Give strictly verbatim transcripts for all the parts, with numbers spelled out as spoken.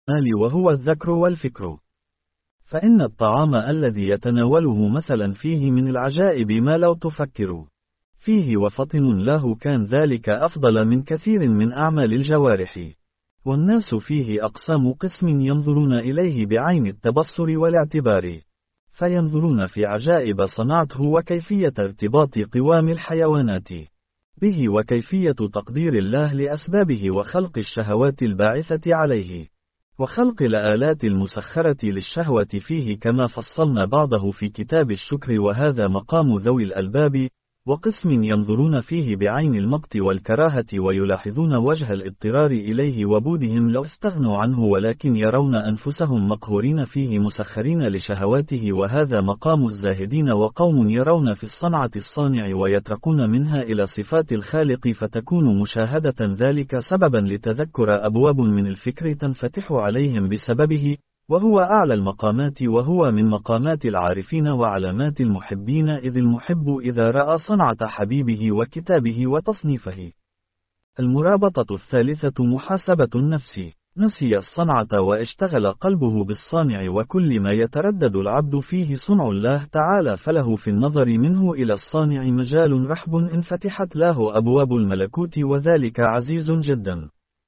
المال وهو الذكر والفكر. فإن الطعام الذي يتناوله مثلا فيه من العجائب ما لو تفكر فيه وفطن له كان ذلك أفضل من كثير من أعمال الجوارح. والناس فيه أقسام قسم ينظرون إليه بعين التبصر والاعتبار، فينظرون في عجائب صنعته وكيفية ارتباط قوام الحيوانات به وكيفية تقدير الله لأسبابه وخلق الشهوات الباعثة عليه وخلق الآلات المسخرة للشهوة فيه كما فصلنا بعضه في كتاب الشكر، وهذا مقام ذوي الألباب. وقسم ينظرون فيه بعين المقت والكراهة ويلاحظون وجه الاضطرار إليه وبودهم لو استغنوا عنه، ولكن يرون أنفسهم مقهورين فيه مسخرين لشهواته، وهذا مقام الزاهدين. وقوم يرون في الصنعة الصانع ويتركون منها إلى صفات الخالق، فتكون مشاهدة ذلك سببا لتذكر أبواب من الفكر تنفتح عليهم بسببه، وهو أعلى المقامات، وهو من مقامات العارفين وعلامات المحبين، إذ المحب إذا رأى صنعة حبيبه وكتابه وتصنيفه. المرابطة الثالثة محاسبة النفس. نسي الصنعة واشتغل قلبه بالصانع، وكل ما يتردد العبد فيه صنع الله تعالى فله في النظر منه إلى الصانع مجال رحب إن فتحت له أبواب الملكوت، وذلك عزيز جدا.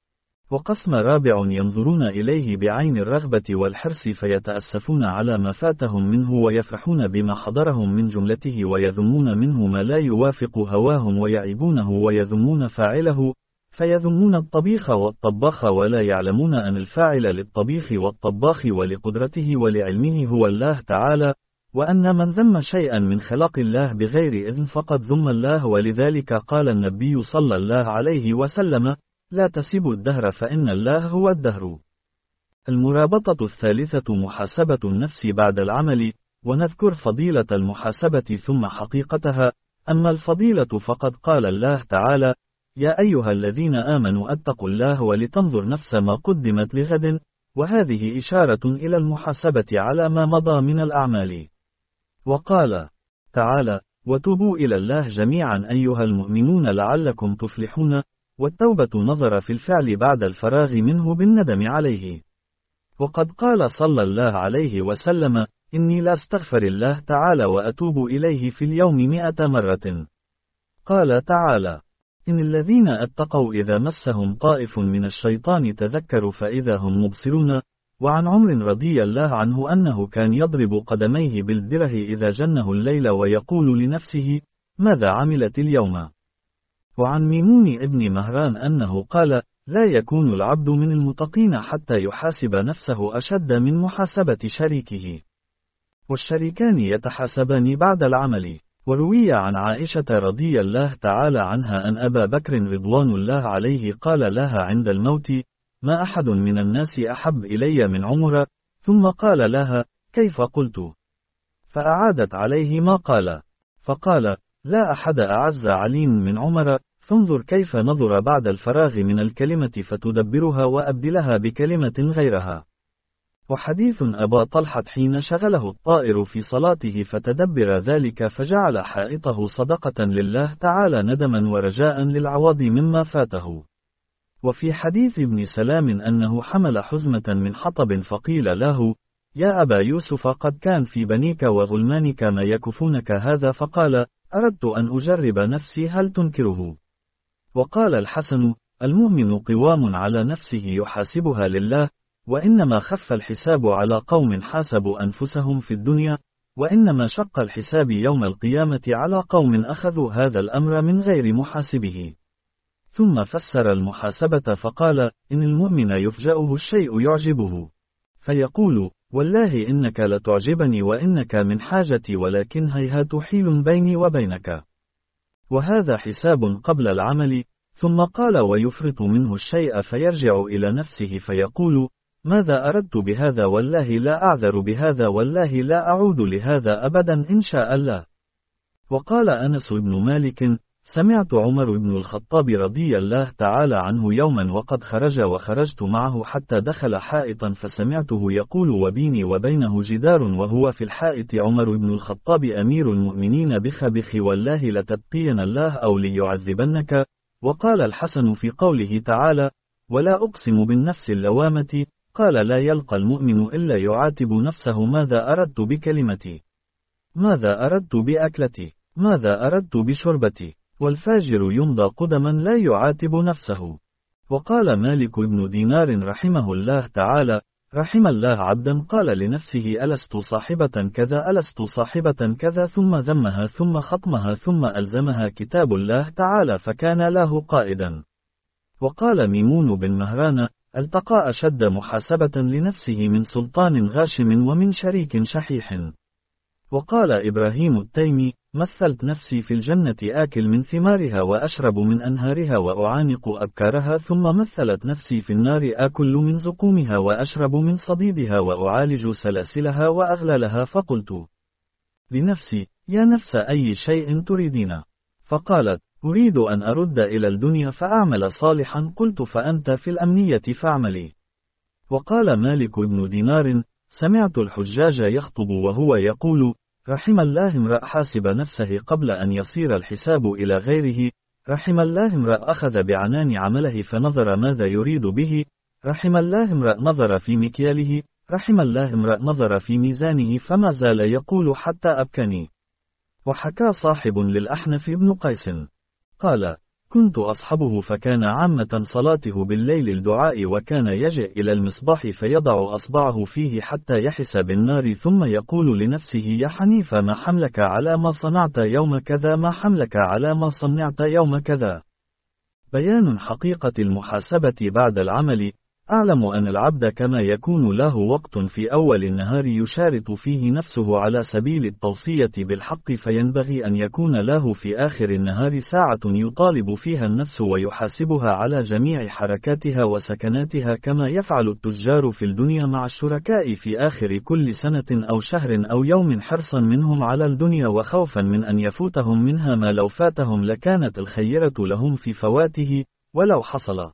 وقسم رابع ينظرون إليه بعين الرغبة والحرص فيتأسفون على ما فاتهم منه ويفرحون بما حضرهم من جملته، ويذمون منه ما لا يوافق هواهم ويعيبونه ويذمون فاعله، فيذمون الطبيخ والطباخ ولا يعلمون أن الفاعل للطبيخ والطباخ ولقدرته ولعلمه هو الله تعالى، وأن من ذم شيئا من خلق الله بغير إذن فقد ذم الله. ولذلك قال النبي صلى الله عليه وسلم: لا تسبوا الدهر فإن الله هو الدهر. المرابطة الثالثة محاسبة النفس بعد العمل، ونذكر فضيلة المحاسبة ثم حقيقتها. أما الفضيلة فقد قال الله تعالى: يا أيها الذين آمنوا اتقوا الله ولتنظر نفس ما قدمت لغد، وهذه إشارة إلى المحاسبة على ما مضى من الأعمال. وقال تعالى: وتوبوا إلى الله جميعا أيها المؤمنون لعلكم تفلحون. والتوبة نظر في الفعل بعد الفراغ منه بالندم عليه. وقد قال صلى الله عليه وسلم: إني لا استغفر الله تعالى وأتوب إليه في اليوم مئة مرة. قال تعالى: إن الذين اتقوا إذا مسهم طائف من الشيطان تذكروا فإذا هم مبصرون. وعن عمر رضي الله عنه أنه كان يضرب قدميه بالدره إذا جنه الليل ويقول لنفسه: ماذا عملت اليوم؟ وعن ميمون ابن مهران أنه قال: لا يكون العبد من المتقين حتى يحاسب نفسه أشد من محاسبة شريكه، والشريكان يتحاسبان بعد العمل. وروي عن عائشة رضي الله تعالى عنها أن أبا بكر رضوان الله عليه قال لها عند الموت: ما أحد من الناس أحب إلي من عمر؟ ثم قال لها: كيف قلت؟ فأعادت عليه ما قال، فقال: لا أحد أعز علي من عمر. فانظر كيف نظر بعد الفراغ من الكلمة فتدبرها وأبدلها بكلمة غيرها. وحديث أبا طلحة حين شغله الطائر في صلاته فتدبر ذلك فجعل حائطه صدقة لله تعالى ندما ورجاء للعوض مما فاته. وفي حديث ابن سلام أنه حمل حزمة من حطب فقيل له: يا أبا يوسف قد كان في بنيك وغلمانك ما يكفونك هذا، فقال: أردت أن أجرب نفسي هل تنكره؟ وقال الحسن: المؤمن قوام على نفسه يحاسبها لله، وإنما خف الحساب على قوم حاسبوا أنفسهم في الدنيا، وإنما شق الحساب يوم القيامة على قوم أخذوا هذا الأمر من غير محاسبه. ثم فسر المحاسبة فقال: إن المؤمن يفجأه الشيء يعجبه، فيقول: والله إنك لتعجبني وإنك من حاجتي، ولكن هيهات حيل بيني وبينك. وهذا حساب قبل العمل. ثم قال: ويفرط منه الشيء فيرجع إلى نفسه فيقول: ماذا أردت بهذا؟ والله لا أعذر بهذا، والله لا أعود لهذا أبدا إن شاء الله. وقال أنس بن مالك: سمعت عمر بن الخطاب رضي الله تعالى عنه يوما وقد خرج وخرجت معه حتى دخل حائطا فسمعته يقول وبيني وبينه جدار وهو في الحائط: عمر بن الخطاب أمير المؤمنين بخ بخ والله لتتقين الله أو ليعذبنك. وقال الحسن في قوله تعالى: ولا أقسم بالنفس اللوامة، قال لا يلقى المؤمن إلا يعاتب نفسه ماذا أردت بكلمتي؟ ماذا أردت بأكلتي؟ ماذا أردت بشربتي؟ والفاجر يمضى قدما لا يعاتب نفسه. وقال مالك بن دينار رحمه الله تعالى: رحم الله عبدا قال لنفسه ألست صاحبة كذا ألست صاحبة كذا ثم ذمها ثم خطمها ثم ألزمها كتاب الله تعالى فكان له قائدا. وقال ميمون بن مهران: التقى أشد محاسبة لنفسه من سلطان غاشم ومن شريك شحيح. وقال إبراهيم التيمي: مثلت نفسي في الجنة آكل من ثمارها وأشرب من أنهارها وأعانق أبكارها، ثم مثلت نفسي في النار آكل من زقومها وأشرب من صديدها وأعالج سلاسلها وأغلالها، فقلت لنفسي: يا نفس أي شيء تريدين؟ فقالت: أريد أن أرد إلى الدنيا فأعمل صالحا. قلت: فأنت في الأمنية فاعملي. وقال مالك بن دينار: سمعت الحجاج يخطب وهو يقول: رحم الله امرأ حاسب نفسه قبل أن يصير الحساب إلى غيره، رحم الله امرأ أخذ بعنان عمله فنظر ماذا يريد به، رحم الله امرأ نظر في مكياله، رحم الله امرأ نظر في ميزانه فما زال يقول حتى أبكني. وحكى صاحب للأحنف بن قيس قال: كنت أصحبه فكان عامة صلاته بالليل الدعاء، وكان يجئ إلى المصباح فيضع أصبعه فيه حتى يحس بالنار ثم يقول لنفسه: يا حنيفة ما حملك على ما صنعت يوم كذا، ما حملك على ما صنعت يوم كذا. بيان حقيقة المحاسبة بعد العمل. أعلم أن العبد كما يكون له وقت في أول النهار يشارط فيه نفسه على سبيل التوصية بالحق، فينبغي أن يكون له في آخر النهار ساعة يطالب فيها النفس ويحاسبها على جميع حركاتها وسكناتها، كما يفعل التجار في الدنيا مع الشركاء في آخر كل سنة أو شهر أو يوم، حرصا منهم على الدنيا وخوفا من أن يفوتهم منها ما لو فاتهم لكانت الخيرة لهم في فواته، ولو حصل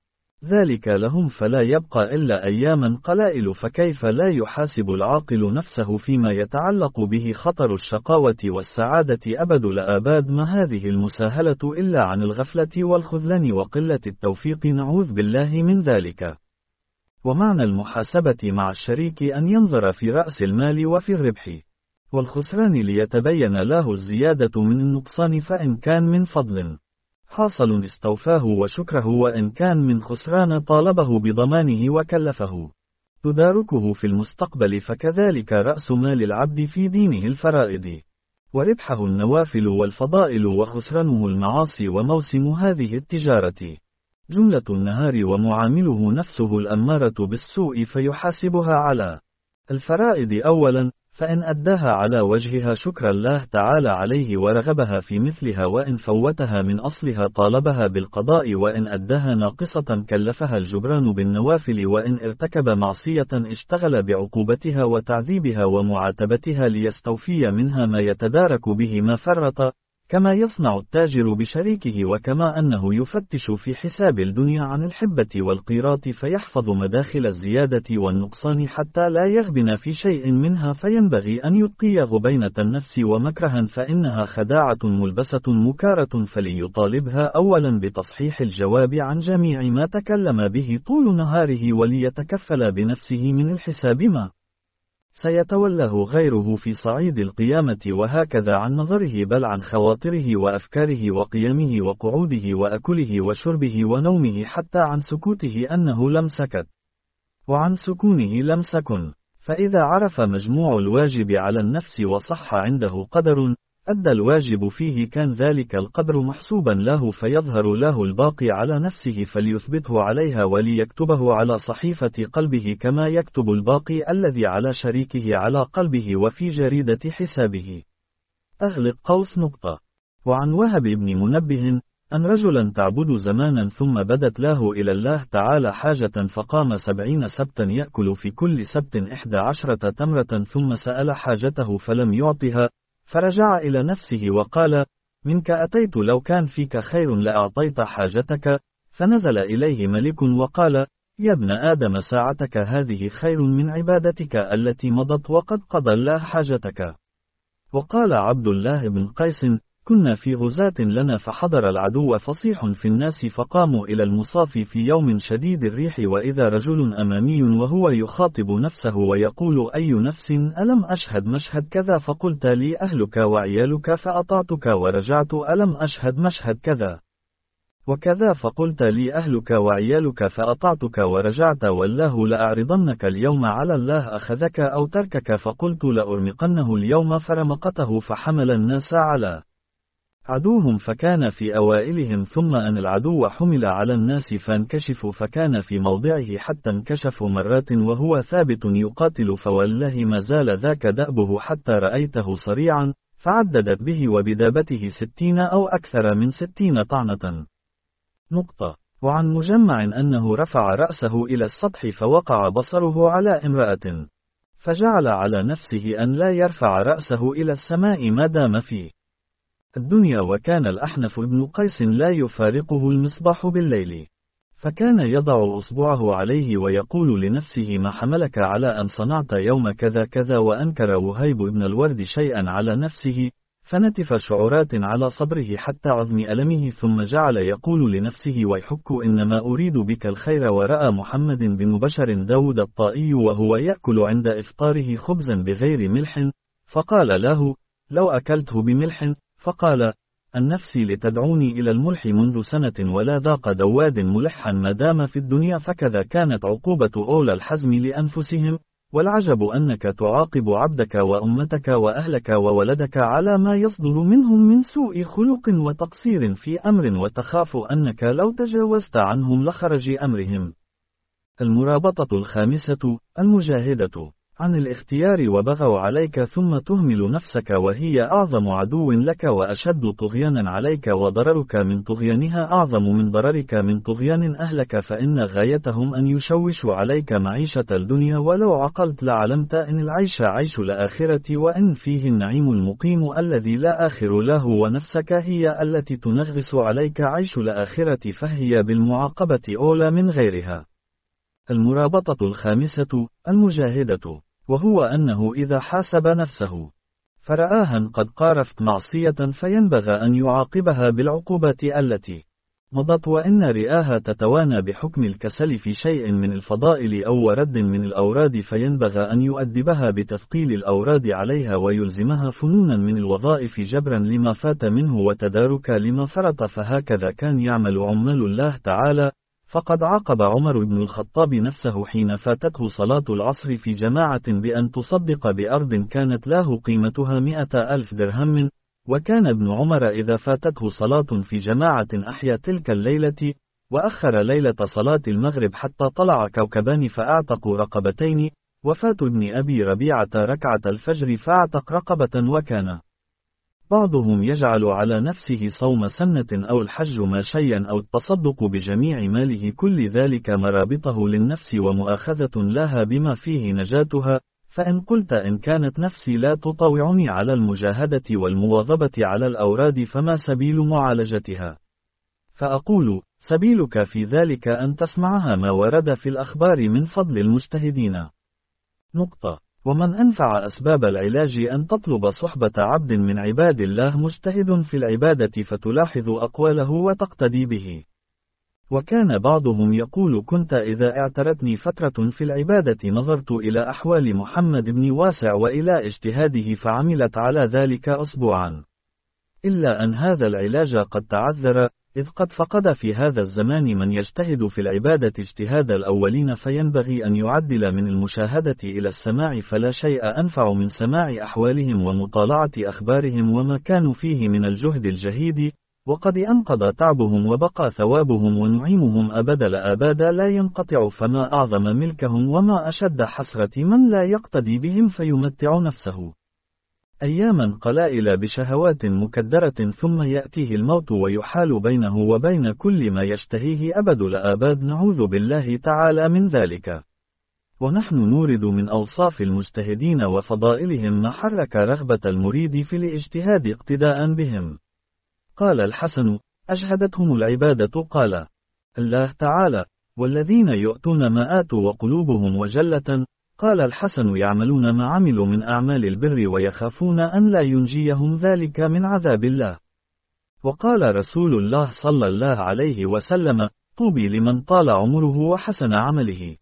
ذلك لهم فلا يبقى إلا أياما قلائل. فكيف لا يحاسب العاقل نفسه فيما يتعلق به خطر الشقاوة والسعادة أبد لآباد؟ ما هذه المساهلة إلا عن الغفلة والخذلان وقلة التوفيق، نعوذ بالله من ذلك. ومعنى المحاسبة مع الشريك أن ينظر في رأس المال وفي الربح والخسران ليتبين له الزيادة من النقصان، فإن كان من فضل حاصل استوفاه وشكره، وإن كان من خسران طالبه بضمانه وكلفه تداركه في المستقبل. فكذلك رأس مال العبد في دينه الفرائض، وربحه النوافل والفضائل، وخسرانه المعاصي وموسم هذه التجارة جملة النهار، ومعامله نفسه الأمارة بالسوء فيحاسبها على الفرائض أولا، فإن أداها على وجهها شكر الله تعالى عليه ورغبها في مثلها، وإن فوتها من أصلها طالبها بالقضاء، وإن أداها ناقصة كلفها الجبران بالنوافل، وإن ارتكب معصية اشتغل بعقوبتها وتعذيبها ومعاتبتها ليستوفي منها ما يتدارك به ما فرط، كما يصنع التاجر بشريكه، وكما أنه يفتش في حساب الدنيا عن الحبة والقيراط فيحفظ مداخل الزيادة والنقصان حتى لا يغبن في شيء منها، فينبغي أن يتقي غبينة النفس ومكرها، فإنها خداعة ملبسة مكارة، فليطالبها أولا بتصحيح الجواب عن جميع ما تكلم به طول نهاره، وليتكفل بنفسه من الحساب ما سيتولاه غيره في صعيد القيامة، وهكذا عن نظره بل عن خواطره وأفكاره وقيمه وقعوده وأكله وشربه ونومه، حتى عن سكوته أنه لم سكت، وعن سكونه لم سكن. فإذا عرف مجموع الواجب على النفس وصح عنده قدر أدى الواجب فيه، كان ذلك القدر محسوبا له، فيظهر له الباقي على نفسه فليثبته عليها وليكتبه على صحيفة قلبه، كما يكتب الباقي الذي على شريكه على قلبه وفي جريدة حسابه. أغلق قوس نقطة. وعن وهب بن منبه أن رجلا تعبد زمانا ثم بدت له إلى الله تعالى حاجة، فقام سبعين سبتا يأكل في كل سبت إحدى عشرة تمرة، ثم سأل حاجته فلم يعطها، فرجع إلى نفسه وقال: منك أتيت، لو كان فيك خير لأعطيت حاجتك. فنزل إليه ملك وقال: يا ابن آدم ساعتك هذه خير من عبادتك التي مضت، وقد قضى الله حاجتك. وقال عبد الله بن قيس: كنا في غزاة لنا فحضر العدو فصيح في الناس فقاموا إلى المصاف في يوم شديد الريح وإذا رجل أمامي وهو يخاطب نفسه ويقول أي نفس ألم أشهد مشهد كذا فقلت لي أهلك وعيالك فأطعتك ورجعت ألم أشهد مشهد كذا وكذا فقلت لي أهلك وعيالك فأطعتك ورجعت والله لأعرضنك اليوم على الله أخذك أو تركك فقلت لأرمقنه اليوم فرمقته فحمل الناس على عدوهم فكان في أوائلهم ثم أن العدو حمل على الناس فانكشفوا فكان في موضعه حتى انكشفوا مرات وهو ثابت يقاتل فوالله ما زال ذاك دأبه حتى رأيته صريعا فعددت به وبدابته ستين أو أكثر من ستين طعنة. نقطة. وعن مجمع أنه رفع رأسه إلى السطح فوقع بصره على امرأة فجعل على نفسه أن لا يرفع رأسه إلى السماء ما دام فيه الدنيا وكان الأحنف بن قيس لا يفارقه المصباح بالليل فكان يضع أصبعه عليه ويقول لنفسه ما حملك على أن صنعت يوم كذا كذا وأنكر وهيب بن الورد شيئا على نفسه فنتف شعرات على صبره حتى عظم ألمه ثم جعل يقول لنفسه ويحك إنما أريد بك الخير ورأى محمد بن بشر داود الطائي وهو يأكل عند إفطاره خبزا بغير ملح فقال له لو أكلته بملح فقال النفسي لتدعوني إلى الملح منذ سنة ولا ذاق دواد ملحا ما دام في الدنيا فكذا كانت عقوبة أولى الحزم لأنفسهم والعجب أنك تعاقب عبدك وأمتك وأهلك وولدك على ما يصدر منهم من سوء خلق وتقصير في أمر وتخاف أنك لو تجاوزت عنهم لخرج أمرهم. المرابطة الخامسة المجاهدة عن الاختيار وبغوا عليك ثم تهمل نفسك وهي أعظم عدو لك وأشد طغيانا عليك وضررك من طغيانها أعظم من ضررك من طغيان أهلك فإن غايتهم أن يشوشوا عليك معيشة الدنيا ولو عقلت لعلمت إن العيش عيش الآخرة وإن فيه النعيم المقيم الذي لا آخر له ونفسك هي التي تنغص عليك عيش الآخرة فهي بالمعاقبة أولى من غيرها. المرابطة الخامسة المجاهدة وهو أنه إذا حاسب نفسه فرآها قد قارفت معصية فينبغى أن يعاقبها بالعقوبات التي مضت وإن رئاها تتوانى بحكم الكسل في شيء من الفضائل أو ورد من الأوراد فينبغى أن يؤدبها بتثقيل الأوراد عليها ويلزمها فنونا من الوظائف جبرا لما فات منه وتداركا لما فرط فهكذا كان يعمل عمال الله تعالى. فقد عاقب عمر بن الخطاب نفسه حين فاتته صلاة العصر في جماعة بأن تصدق بأرض كانت له قيمتها مئة ألف درهم وكان ابن عمر إذا فاتته صلاة في جماعة أحيا تلك الليلة وأخر ليلة صلاة المغرب حتى طلع كوكبان فأعتقوا رقبتين وفات ابن أبي ربيعة ركعة الفجر فأعتق رقبة وكان بعضهم يجعل على نفسه صوم سنة أو الحج ماشيا أو التصدق بجميع ماله كل ذلك مرابطه للنفس ومؤاخذة لها بما فيه نجاتها فإن قلت إن كانت نفسي لا تطاوعني على المجاهدة والمواظبة على الأوراد فما سبيل معالجتها؟ فأقول سبيلك في ذلك أن تسمعها ما ورد في الأخبار من فضل المجتهدين. نقطة. ومن أنفع أسباب العلاج أن تطلب صحبة عبد من عباد الله مجتهد في العبادة فتلاحظ أقواله وتقتدي به. وكان بعضهم يقول كنت إذا اعترتني فترة في العبادة نظرت إلى أحوال محمد بن واسع وإلى اجتهاده فعملت على ذلك أسبوعا إلا أن هذا العلاج قد تعذر إذ قد فقد في هذا الزمان من يجتهد في العبادة اجتهاد الأولين فينبغي أن يعدل من المشاهدة إلى السماع فلا شيء أنفع من سماع أحوالهم ومطالعة أخبارهم وما كانوا فيه من الجهد الجهيد وقد أنقضى تعبهم وبقى ثوابهم ونعيمهم أبد لأباد لا ينقطع فما أعظم ملكهم وما أشد حسرة من لا يقتدي بهم فيمتع نفسه أياما قلائل بشهوات مكدرة ثم يأتيه الموت ويحال بينه وبين كل ما يشتهيه أبد لآباد نعوذ بالله تعالى من ذلك. ونحن نورد من أوصاف المجتهدين وفضائلهم ما حرك رغبة المريد في الاجتهاد اقتداء بهم. قال الحسن أجهدتهم العبادة قال الله تعالى والذين يؤتون ما آتوا وقلوبهم وجلة قال الحسن يعملون ما عملوا من أعمال البر ويخافون أن لا ينجيهم ذلك من عذاب الله. وقال رسول الله صلى الله عليه وسلم: طوبى لمن طال عمره وحسن عمله.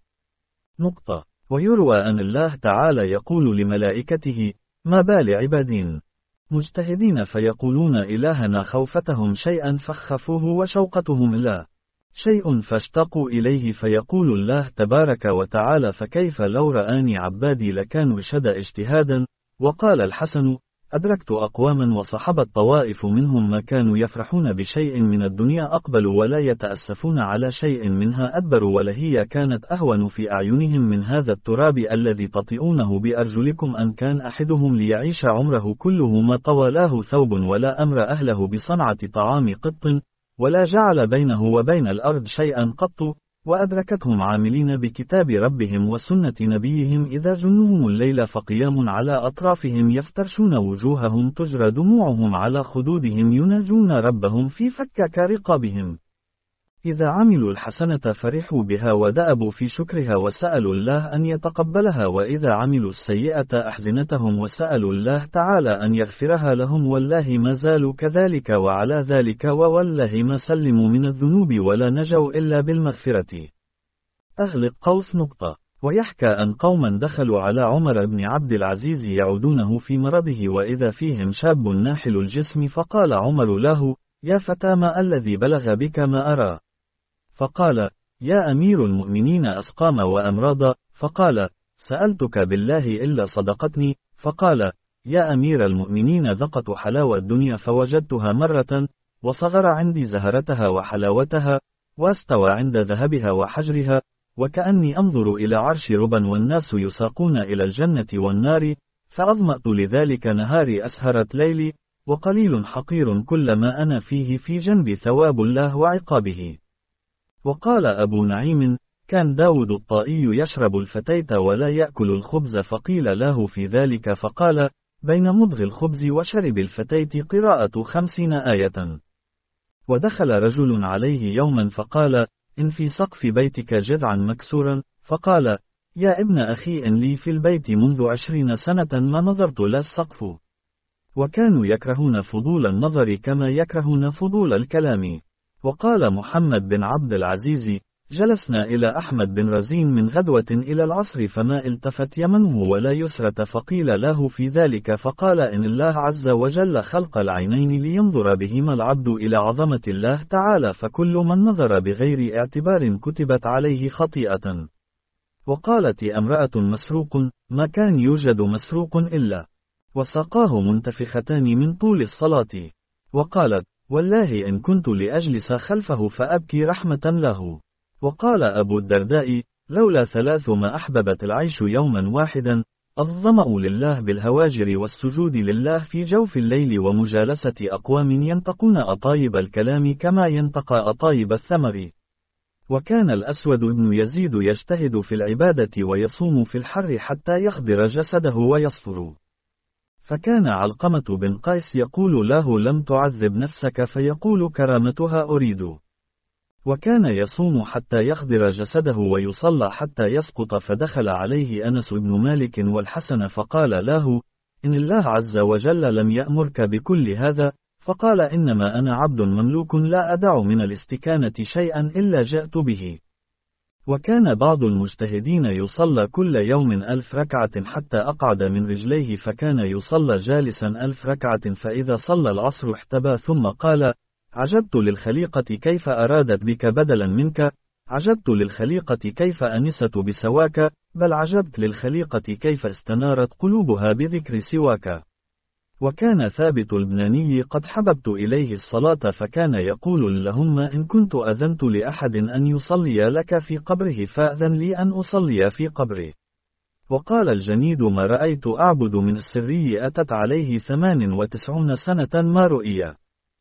نقطة. ويروى أن الله تعالى يقول لملائكته: ما بال عباد مجتهدين فيقولون إلهنا خوفتهم شيئا فخفوه وشوقتهم لا شيء فاشتقوا إليه، فيقول الله تبارك وتعالى: فكيف لو رآني عبادي لكانوا شد اجتهادا. وقال الحسن: أدركت أقواما وصحبت طوائف منهم ما كانوا يفرحون بشيء من الدنيا أقبلوا ولا يتأسفون على شيء منها أدبروا، ولهي كانت أهون في أعينهم من هذا التراب الذي تطئونه بأرجلكم. أن كان أحدهم ليعيش عمره كله ما طوالاه ثوب ولا أمر أهله بصنعة طعام قط ولا جعل بينه وبين الأرض شيئا قط، وأدركتهم عاملين بكتاب ربهم وسنة نبيهم إذا جنهم الليل فقيام على أطرافهم يفترشون وجوههم تجرى دموعهم على خدودهم يناجون ربهم في فكك رقابهم. إذا عملوا الحسنة فرحوا بها ودأبوا في شكرها وسألوا الله أن يتقبلها، وإذا عملوا السيئة أحزنتهم وسألوا الله تعالى أن يغفرها لهم، والله ما زالوا كذلك وعلى ذلك، ووالله ما سلموا من الذنوب ولا نجوا إلا بالمغفرة. أغلق قوس. نقطة. ويحكى أن قوما دخلوا على عمر بن عبد العزيز يعودونه في مرضه وإذا فيهم شاب ناحل الجسم، فقال عمر له: يا فتى، ما الذي بلغ بك ما أرى؟ فقال: يا أمير المؤمنين أسقام وأمراض. فقال: سألتك بالله إلا صدقتني. فقال: يا أمير المؤمنين ذقت حلاوة الدنيا فوجدتها مرة، وصغر عندي زهرتها وحلاوتها، واستوى عند ذهبها وحجرها، وكأني أنظر إلى عرش ربا والناس يساقون إلى الجنة والنار، فأظمأت لذلك نهاري أسهرت ليلي، وقليل حقير كل ما أنا فيه في جنب ثواب الله وعقابه. وقال أبو نعيم: كان داود الطائي يشرب الفتيت ولا يأكل الخبز، فقيل له في ذلك فقال: بين مضغ الخبز وشرب الفتيت قراءة خمسين آية. ودخل رجل عليه يوما فقال: إن في سقف بيتك جذعا مكسورا. فقال: يا ابن أخي، إن لي في البيت منذ عشرين سنة ما نظرت لا السقف. وكانوا يكرهون فضول النظر كما يكرهون فضول الكلام. وقال محمد بن عبد العزيز: جلسنا إلى أحمد بن رزين من غدوة إلى العصر فما التفت يمنه ولا يسرة، فقيل له في ذلك فقال: إن الله عز وجل خلق العينين لينظر بهما العبد إلى عظمة الله تعالى، فكل من نظر بغير اعتبار كتبت عليه خطيئة. وقالت امرأة: مسروق، ما كان يوجد مسروق إلا وساقاه منتفختان من طول الصلاة. وقالت: والله إن كنت لأجلس خلفه فأبكي رحمة له. وقال أبو الدرداء: لولا ثلاث ما أحببت العيش يوما واحدا: الظمأ لله بالهواجر، والسجود لله في جوف الليل، ومجالسة أقوام ينتقون أطايب الكلام كما ينتقى أطايب الثمر. وكان الأسود بن يزيد يجتهد في العبادة ويصوم في الحر حتى يخضر جسده ويصفر. فكان علقمة بن قيس يقول له: لم تعذب نفسك، فيقول: كرامتها أريد. وكان يصوم حتى يخضر جسده ويصلى حتى يسقط. فدخل عليه أنس بن مالك والحسن فقال له: إن الله عز وجل لم يأمرك بكل هذا. فقال: إنما أنا عبد مملوك لا أدع من الاستكانة شيئا إلا جاءت به. وكان بعض المجتهدين يصلى كل يوم ألف ركعة حتى أقعد من رجليه، فكان يصلى جالسا ألف ركعة، فإذا صلى العصر احتبى ثم قال: عجبت للخليقة كيف أرادت بك بدلا منك، عجبت للخليقة كيف أنست بسواك، بل عجبت للخليقة كيف استنارت قلوبها بذكر سواك. وكان ثابت البناني قد حببت إليه الصلاة، فكان يقول: اللهم إن كنت أذنت لأحد أن يصلي لك في قبره فأذن لي أن أصلي في قبره. وقال الجنيد: ما رأيت أعبد من السري أتت عليه ثمان وتسعون سنة ما رؤيا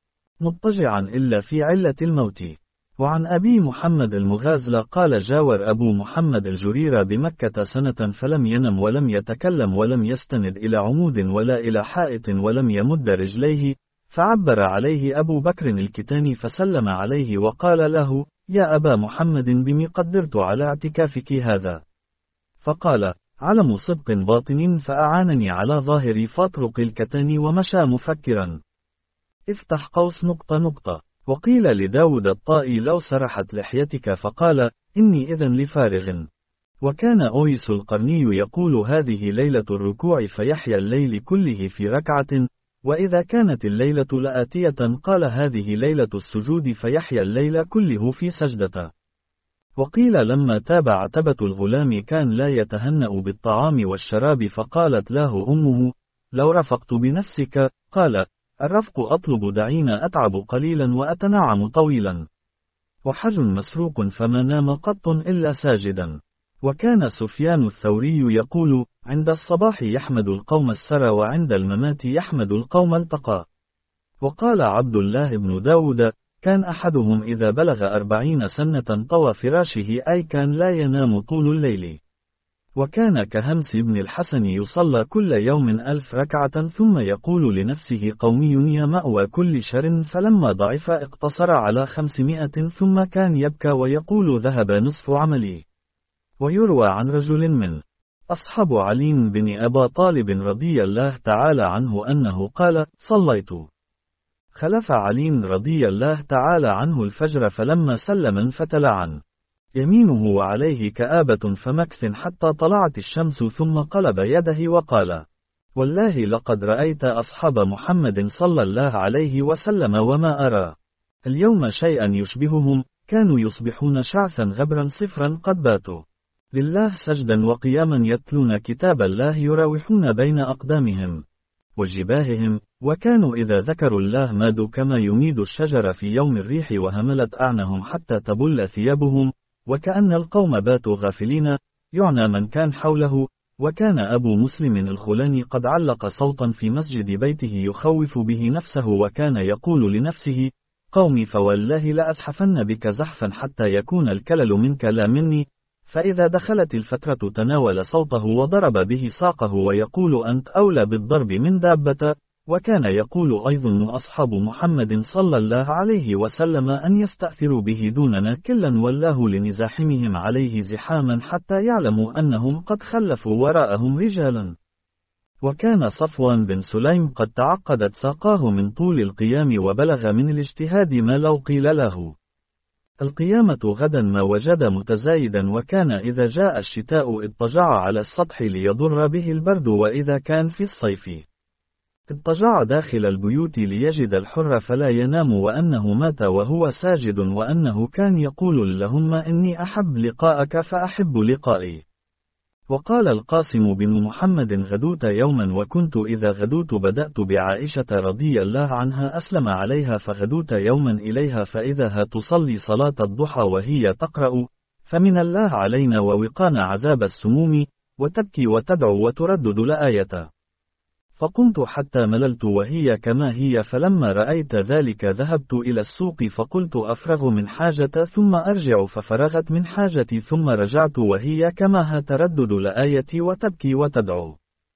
مضطجعا إلا في علة الموت. وعن أبي محمد المغازل قال: جاور أبو محمد الجرير بمكة سنة فلم ينم ولم يتكلم ولم يستند إلى عمود ولا إلى حائط ولم يمد رجليه، فعبر عليه أبو بكر الكتاني فسلم عليه وقال له: يا أبا محمد، بم قدرت على اعتكافك هذا؟ فقال: علم صدق باطن، فأعانني على ظاهري، فاطرق الكتاني ومشى مفكرا. افتح قوس نقطة نقطة. وقيل لداود الطائي لو سرحت لحيتك فقال إني إذن لفارغ. وكان أويس القرني يقول هذه ليلة الركوع فيحيا الليل كله في ركعة، وإذا كانت الليلة لآتية قال هذه ليلة السجود فيحيا الليل كله في سجدة. وقيل لما تاب عتبة الغلام كان لا يتهنأ بالطعام والشراب فقالت له أمه لو رفقت بنفسك، قال الرفق أطلب دعينا أتعب قليلا وأتنعم طويلا. وحج مسروق فما نام قط إلا ساجدا. وكان سفيان الثوري يقول عند الصباح يحمد القوم السرى وعند الممات يحمد القوم التقى. وقال عبد الله بن داود كان أحدهم إذا بلغ أربعين سنة طوى فراشه أي كان لا ينام طول الليل. وكان كهمس بن الحسن يصلى كل يوم ألف ركعة ثم يقول لنفسه قومي يا مأوى كل شر، فلما ضعف اقتصر على خمسمائة ثم كان يبكى ويقول ذهب نصف عملي. ويروى عن رجل من أصحاب علي بن أبا طالب رضي الله تعالى عنه أنه قال صليت خلف علي رضي الله تعالى عنه الفجر فلما سلم انفتل عن يمينه وعليه كآبة فمكث حتى طلعت الشمس ثم قلب يده وقال والله لقد رأيت أصحاب محمد صلى الله عليه وسلم وما أرى اليوم شيئا يشبههم، كانوا يصبحون شعثا غبرا صفرا قد باتوا لله سجدا وقياما يتلون كتاب الله يراوحون بين أقدامهم وجباههم، وكانوا إذا ذكروا الله مادوا كما يميد الشجر في يوم الريح وهملت أعنهم حتى تبل ثيابهم، وكأن القوم باتوا غافلين، يعنى من كان حوله. وكان أبو مسلم الخلاني قد علق صوتا في مسجد بيته يخوف به نفسه وكان يقول لنفسه قومي فوالله لأزحفن بك زحفا حتى يكون الكلل منك لا مني، فإذا دخلت الفترة تناول صوته وضرب به ساقه ويقول أنت أولى بالضرب من دابة. وكان يقول أيضا أصحاب محمد صلى الله عليه وسلم أن يستأثروا به دوننا كلا والله لنزاحمهم عليه زحاما حتى يعلموا أنهم قد خلفوا وراءهم رجالا. وكان صفوان بن سليم قد تعقدت ساقاه من طول القيام وبلغ من الاجتهاد ما لو قيل له القيامة غدا ما وجد متزايدا، وكان إذا جاء الشتاء اضطجع على السطح ليضر به البرد، وإذا كان في الصيف اضطجع داخل البيوت ليجد الحر فلا ينام، وأنه مات وهو ساجد، وأنه كان يقول اللهم إني أحب لقاءك فأحب لقائي. وقال القاسم بن محمد غدوت يوما وكنت إذا غدوت بدأت بعائشة رضي الله عنها أسلم عليها فغدوت يوما إليها فإذا تصلي صلاة الضحى وهي تقرأ فمن الله علينا ووقانا عذاب السموم، وتبكي وتدعو وتردد لآية. فقمت حتى مللت وهي كما هي، فلما رأيت ذلك ذهبت إلى السوق فقلت أفرغ من حاجة ثم أرجع، ففرغت من حاجتي ثم رجعت وهي كما تردد لآية وتبكي وتدعو.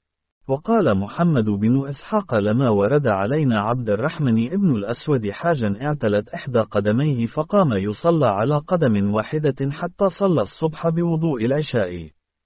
وقال محمد بن إسحاق لما ورد علينا عبد الرحمن ابن الأسود حاجا اعتلت إحدى قدميه فقام يصلى على قدم واحدة حتى صلى الصبح بوضوء العشاء.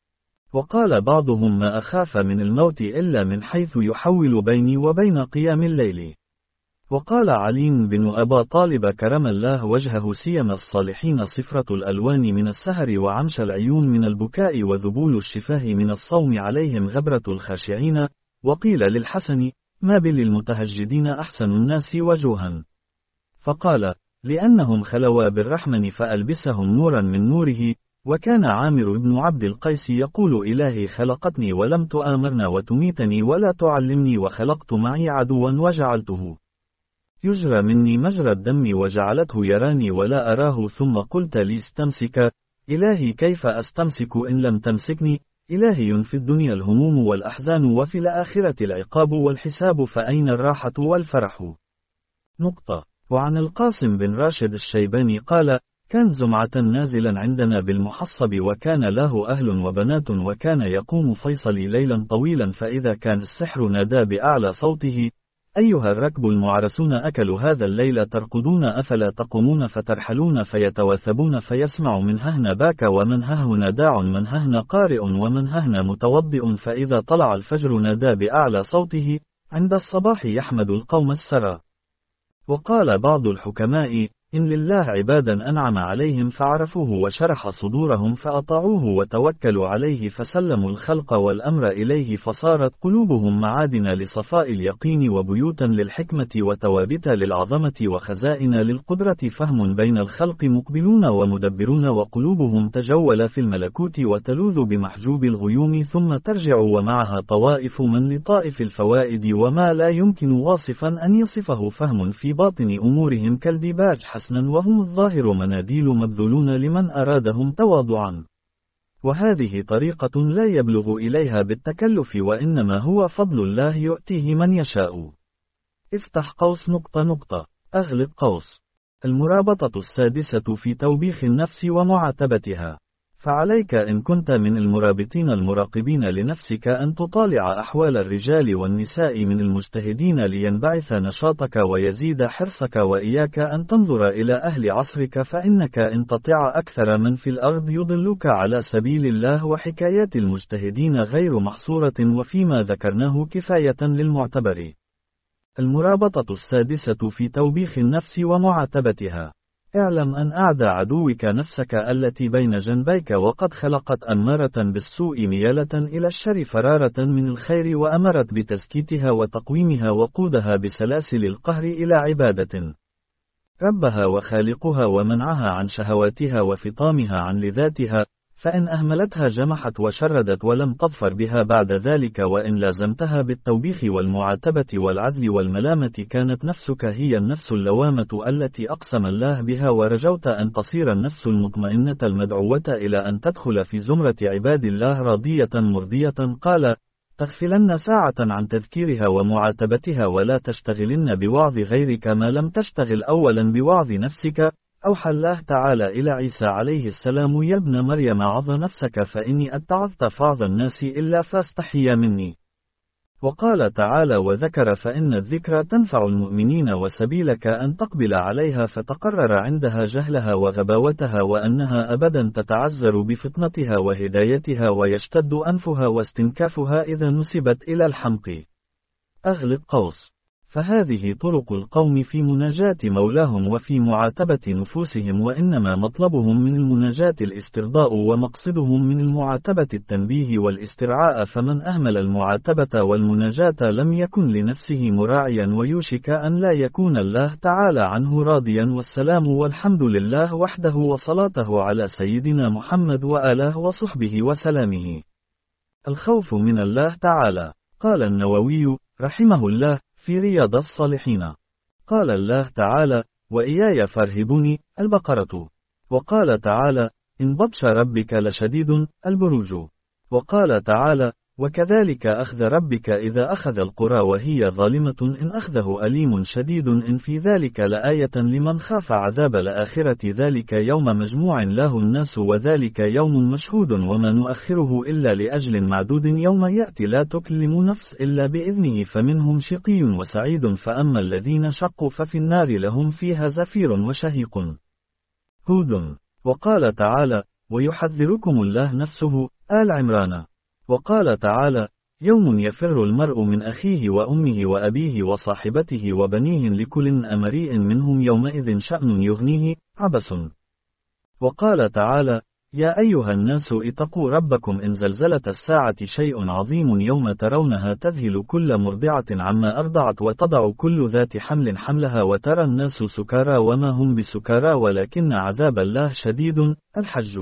وقال بعضهم ما أخاف من الموت إلا من حيث يحول بيني وبين قيام الليل. وقال علي بن أبا طالب كرم الله وجهه سيم الصالحين صفرة الألوان من السهر وعمش العيون من البكاء وذبول الشفاه من الصوم عليهم غبرة الخاشعين. وقيل للحسن ما بل المتهجدين أحسن الناس وجوها، فقال لأنهم خلوا بالرحمن فألبسهم نورا من نوره. وكان عامر بن عبد القيس يقول إلهي خلقتني ولم تؤامرنا وتميتني ولا تعلمني، وخلقت معي عدوا وجعلته يجرى مني مجرى الدم وجعلته يراني ولا أراه، ثم قلت لي استمسك إلهي كيف أستمسك إن لم تمسكني؟ إلهي في الدنيا الهموم والأحزان وفي الآخرة العقاب والحساب، فأين الراحة والفرح؟ نقطة. وعن القاسم بن راشد الشيباني قال كان زمعة نازلا عندنا بالمحصب وكان له أهل وبنات، وكان يقوم فيصلي ليلا طويلا، فإذا كان السحر نادى بأعلى صوته أيها الركب المعرسون أكلوا هذا الليل ترقدون أفلا تقومون فترحلون فيتوثبون فيسمع من ههنا باك ومن ههنا داع من ههنا قارئ ومن ههنا متوضئ، فإذا طلع الفجر نادى بأعلى صوته عند الصباح يحمد القوم السرى. وقال بعض الحكماء: إن لله عبادا أنعم عليهم فعرفوه وشرح صدورهم فأطاعوه وتوكلوا عليه فسلموا الخلق والأمر إليه فصارت قلوبهم معادن لصفاء اليقين وبيوتا للحكمة وتوابت للعظمة وخزائن للقدرة، فهم بين الخلق مقبلون ومدبرون وقلوبهم تجول في الملكوت وتلوذ بمحجوب الغيوم ثم ترجع ومعها طوائف من لطائف الفوائد وما لا يمكن واصفا أن يصفه فهم في باطن أمورهم كالديباج حسنا، وهم الظاهر مناديل مبذولون لمن أرادهم تواضعا. وهذه طريقة لا يبلغ إليها بالتكلف، وإنما هو فضل الله يؤتيه من يشاء. افتح قوس نقطة نقطة أغلق قوس. المرابطة السادسة في توبيخ النفس ومعاتبتها. فعليك إن كنت من المرابطين المراقبين لنفسك أن تطالع أحوال الرجال والنساء من المجتهدين لينبعث نشاطك ويزيد حرصك، وإياك أن تنظر إلى أهل عصرك، فإنك إن تطع أكثر من في الأرض يضلك على سبيل الله. وحكايات المجتهدين غير محصورة، وفيما ذكرناه كفاية للمعتبر. المرابطة السادسة في توبيخ النفس ومعاتبتها. اعلم أن أعدى عدوك نفسك التي بين جنبيك، وقد خلقت أمارة بالسوء ميالة إلى الشر فرارة من الخير، وأمرت بتزكيتها وتقويمها وقودها بسلاسل القهر إلى عبادة ربها وخالقها، ومنعها عن شهواتها وفطامها عن لذاتها. فإن أهملتها جمحت وشردت ولم تظفر بها بعد ذلك، وإن لازمتها بالتوبيخ والمعاتبة والعدل والملامة كانت نفسك هي النفس اللوامة التي أقسم الله بها، ورجوت أن تصير النفس المطمئنة المدعوة إلى أن تدخل في زمرة عباد الله راضية مرضية. قال: تغفلن ساعة عن تذكيرها ومعاتبتها، ولا تشتغلن بوعظ غيرك ما لم تشتغل أولا بوعظ نفسك. أوحى الله تعالى إلى عيسى عليه السلام: يا ابن مريم عظ نفسك فإني أتعظت فعظ الناس إلا فاستحيا مني. وقال تعالى وذكر: فإن الذكرى تنفع المؤمنين، وسبيلك أن تقبل عليها فتقرر عندها جهلها وغباوتها، وأنها أبدا تتعذر بفطنتها وهدايتها، ويشتد أنفها واستنكافها إذا نسبت إلى الحمق. أغلق قوس. فهذه طرق القوم في مناجاة مولاهم وفي معاتبة نفوسهم، وإنما مطلبهم من المناجاة الاسترضاء، ومقصدهم من المعاتبة التنبيه والاسترعاء. فمن أهمل المعاتبة والمناجاة لم يكن لنفسه مراعيا، ويوشك أن لا يكون الله تعالى عنه راضيا. والسلام والحمد لله وحده، وصلاته على سيدنا محمد وآله وصحبه وسلامه. الخوف من الله تعالى. قال النووي رحمه الله في رياض الصالحين: قال الله تعالى: وإياي فارهبوني، البقرة. وقال تعالى: إن بطش ربك لشديد، البروج. وقال تعالى: وكذلك أخذ ربك إذا أخذ القرى وهي ظالمة إن أخذه أليم شديد. إن في ذلك لآية لمن خاف عذاب الآخرة. ذلك يوم مجموع له الناس، وذلك يوم مشهود، وما نؤخره إلا لأجل معدود. يوم يأتي لا تكلم نفس إلا بإذنه، فمنهم شقي وسعيد، فأما الذين شقوا ففي النار لهم فيها زفير وشهيق. هود. وقال تعالى: ويحذركم الله نفسه، آل عمران. وقال تعالى: يوم يفر المرء من أخيه وأمه وأبيه وصاحبته وبنيه، لكل امرئ منهم يومئذ شأن يغنيه، عبس. وقال تعالى: يا أيها الناس اتقوا ربكم، إن زلزلة الساعة شيء عظيم، يوم ترونها تذهل كل مرضعة عما أرضعت، وتضع كل ذات حمل حملها، وترى الناس سكارى وما هم بسكارى ولكن عذاب الله شديد، الحج.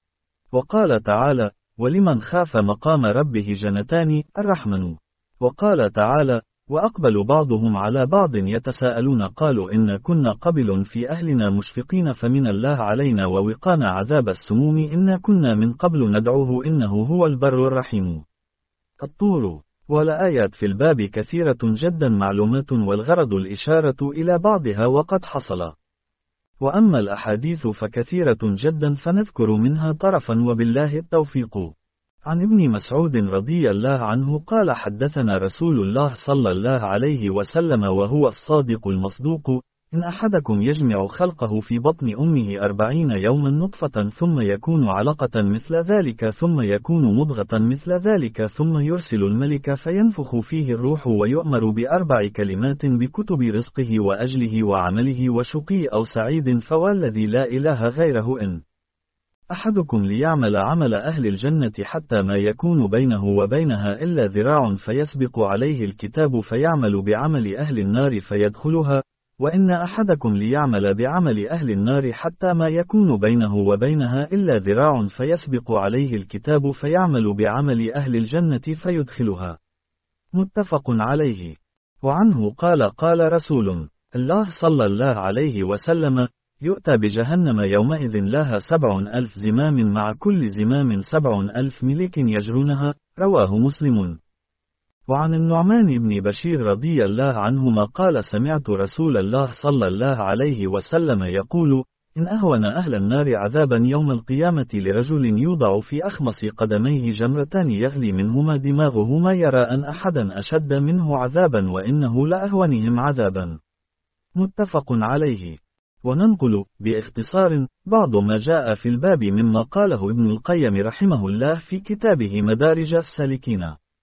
وقال تعالى: ولمن خاف مقام ربه جنتان، الرحمن. وقال تعالى: وأقبل بعضهم على بعض يتساءلون قالوا إن كنا قبل في أهلنا مشفقين فمن الله علينا ووقانا عذاب السموم إنا كنا من قبل ندعوه إنه هو البر الرحيم. الطور. والآيات في الباب كثيرة جدا معلومات، والغرض الإشارة إلى بعضها وقد حصل. وأما الأحاديث فكثيرة جدا، فنذكر منها طرفا وبالله التوفيق. عن ابن مسعود رضي الله عنه قال: حدثنا رسول الله صلى الله عليه وسلم وهو الصادق المصدوق: إن أحدكم يجمع خلقه في بطن أمه أربعين يوما نطفة ثم يكون علقة مثل ذلك ثم يكون مضغة مثل ذلك ثم يرسل الملك فينفخ فيه الروح ويؤمر بأربع كلمات بكتب رزقه وأجله وعمله وشقي أو سعيد فوالذي لا إله غيره إن أحدكم ليعمل عمل أهل الجنة حتى ما يكون بينه وبينها إلا ذراع فيسبق عليه الكتاب فيعمل بعمل أهل النار فيدخلها، وإن أحدكم ليعمل بعمل أهل النار حتى ما يكون بينه وبينها إلا ذراع فيسبق عليه الكتاب فيعمل بعمل أهل الجنة فيدخلها. متفق عليه. وعنه قال قال رسول الله صلى الله عليه وسلم: يؤتى بجهنم يومئذ لها سبع ألف زمام مع كل زمام سبع ألف ملك يجرونها، رواه مسلم. وعن النعمان بن بشير رضي الله عنهما قال: سمعت رسول الله صلى الله عليه وسلم يقول: إن أهون أهل النار عذابا يوم القيامة لرجل يوضع في أخمص قدميه جمرتان يغلي منهما دماغه ما يرى أن أحدا أشد منه عذابا وإنه لأهونهم عذابا. متفق عليه. وننقل باختصار بعض ما جاء في الباب مما قاله ابن القيم رحمه الله في كتابه مدارج السالكين.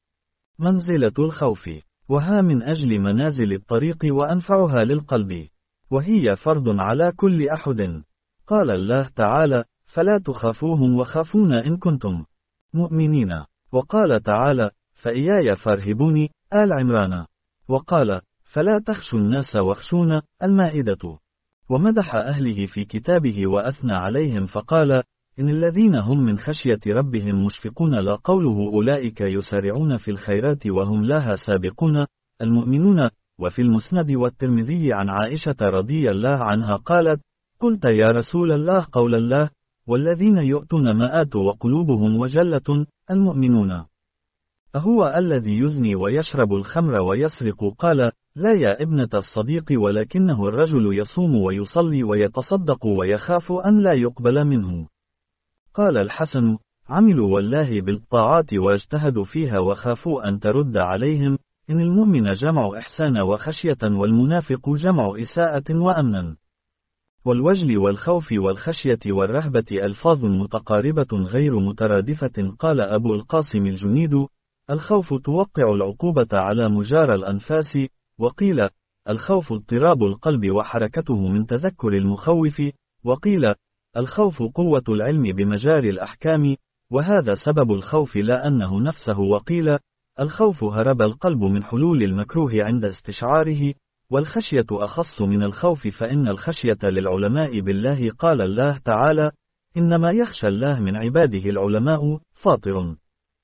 منزلة الخوف، وها من أجل منازل الطريق وأنفعها للقلب، وهي فرض على كل أحد. قال الله تعالى: فلا تخافوهم وخافون إن كنتم مؤمنين. وقال تعالى: فإياي فارهبوني، آل عمران. وقال: فلا تخشوا الناس واخشون، المائدة. ومدح أهله في كتابه وأثنى عليهم فقال: إن الذين هم من خشية ربهم مشفقون لا قوله أولئك يسارعون في الخيرات وهم لها سابقون، المؤمنون. وفي المسند والترمذي عن عائشة رضي الله عنها قالت: قلت يا رسول الله قول الله: والذين يؤتون ما آتوا وقلوبهم وجلة، المؤمنون. أهو الذي يزني ويشرب الخمر ويسرق؟ قال: لا يا ابنة الصديق، ولكنه الرجل يصوم ويصلي ويتصدق ويخاف أن لا يقبل منه. قال الحسن: عملوا والله بالطاعات واجتهدوا فيها وخافوا أن ترد عليهم. إن المؤمن جمع إحسان وخشية، والمنافق جمع إساءة وأمنا. والوجل والخوف والخشية والرهبة ألفاظ متقاربة غير مترادفة. قال أبو القاسم الجنيد: الخوف توقع العقوبة على مجار الأنفاس. وقيل: الخوف اضطراب القلب وحركته من تذكر المخوف. وقيل: الخوف قوة العلم بمجاري الأحكام، وهذا سبب الخوف لا أنه نفسه. وقيل: الخوف هرب القلب من حلول المكروه عند استشعاره. والخشية أخص من الخوف، فإن الخشية للعلماء بالله. قال الله تعالى: إنما يخشى الله من عباده العلماء. فاطر.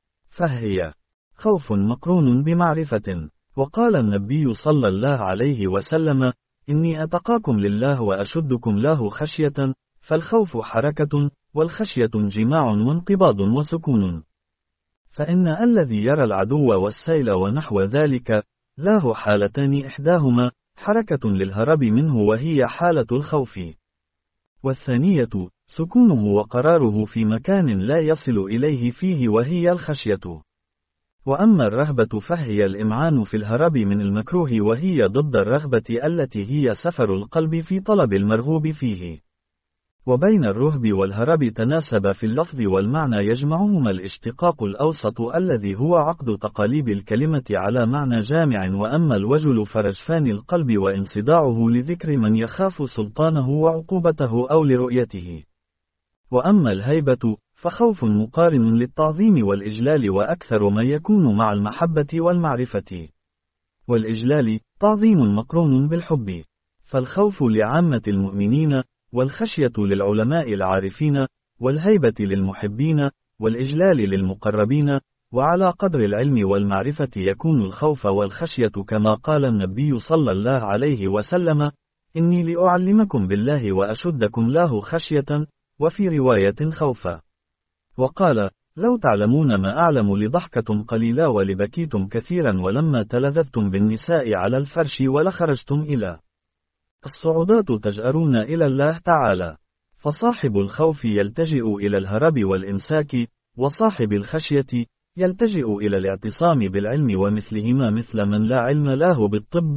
فهي خوف مقرون بمعرفة. وقال النبي صلى الله عليه وسلم: إني أتقاكم لله وأشدكم له خشية. فالخوف حركة، والخشية جماع وانقباض وسكون. فإن الذي يرى العدو والسيل ونحو ذلك له حالتان، إحداهما حركة للهرب منه وهي حالة الخوف، والثانية سكونه وقراره في مكان لا يصل إليه فيه وهي الخشية. وأما الرهبة فهي الإمعان في الهرب من المكروه، وهي ضد الرغبة التي هي سفر القلب في طلب المرغوب فيه. وبين الرهب والهرب تناسب في اللفظ والمعنى يجمعهما الاشتقاق الأوسط الذي هو عقد تقاليب الكلمة على معنى جامع. وأما الوجل فرجفان القلب وانصداعه لذكر من يخاف سلطانه وعقوبته أو لرؤيته. وأما الهيبة فخوف مقارن للتعظيم والإجلال، وأكثر ما يكون مع المحبة والمعرفة. والإجلال تعظيم مقرون بالحب. فالخوف لعامة المؤمنين، والخشية للعلماء العارفين، والهيبة للمحبين، والإجلال للمقربين. وعلى قدر العلم والمعرفة يكون الخوف والخشية، كما قال النبي صلى الله عليه وسلم: إني لأعلمكم بالله وأشدكم له خشية، وفي رواية خوفا. وقال: لو تعلمون ما أعلم لضحكتم قليلا ولبكيتم كثيرا ولما تلذذتم بالنساء على الفرش ولخرجتم إلى الصعودات تجأرون إلى الله تعالى. فصاحب الخوف يلتجئ إلى الهرب والإمساك، وصاحب الخشية يلتجئ إلى الاعتصام بالعلم ومثلهما، مثل من لا علم له بالطب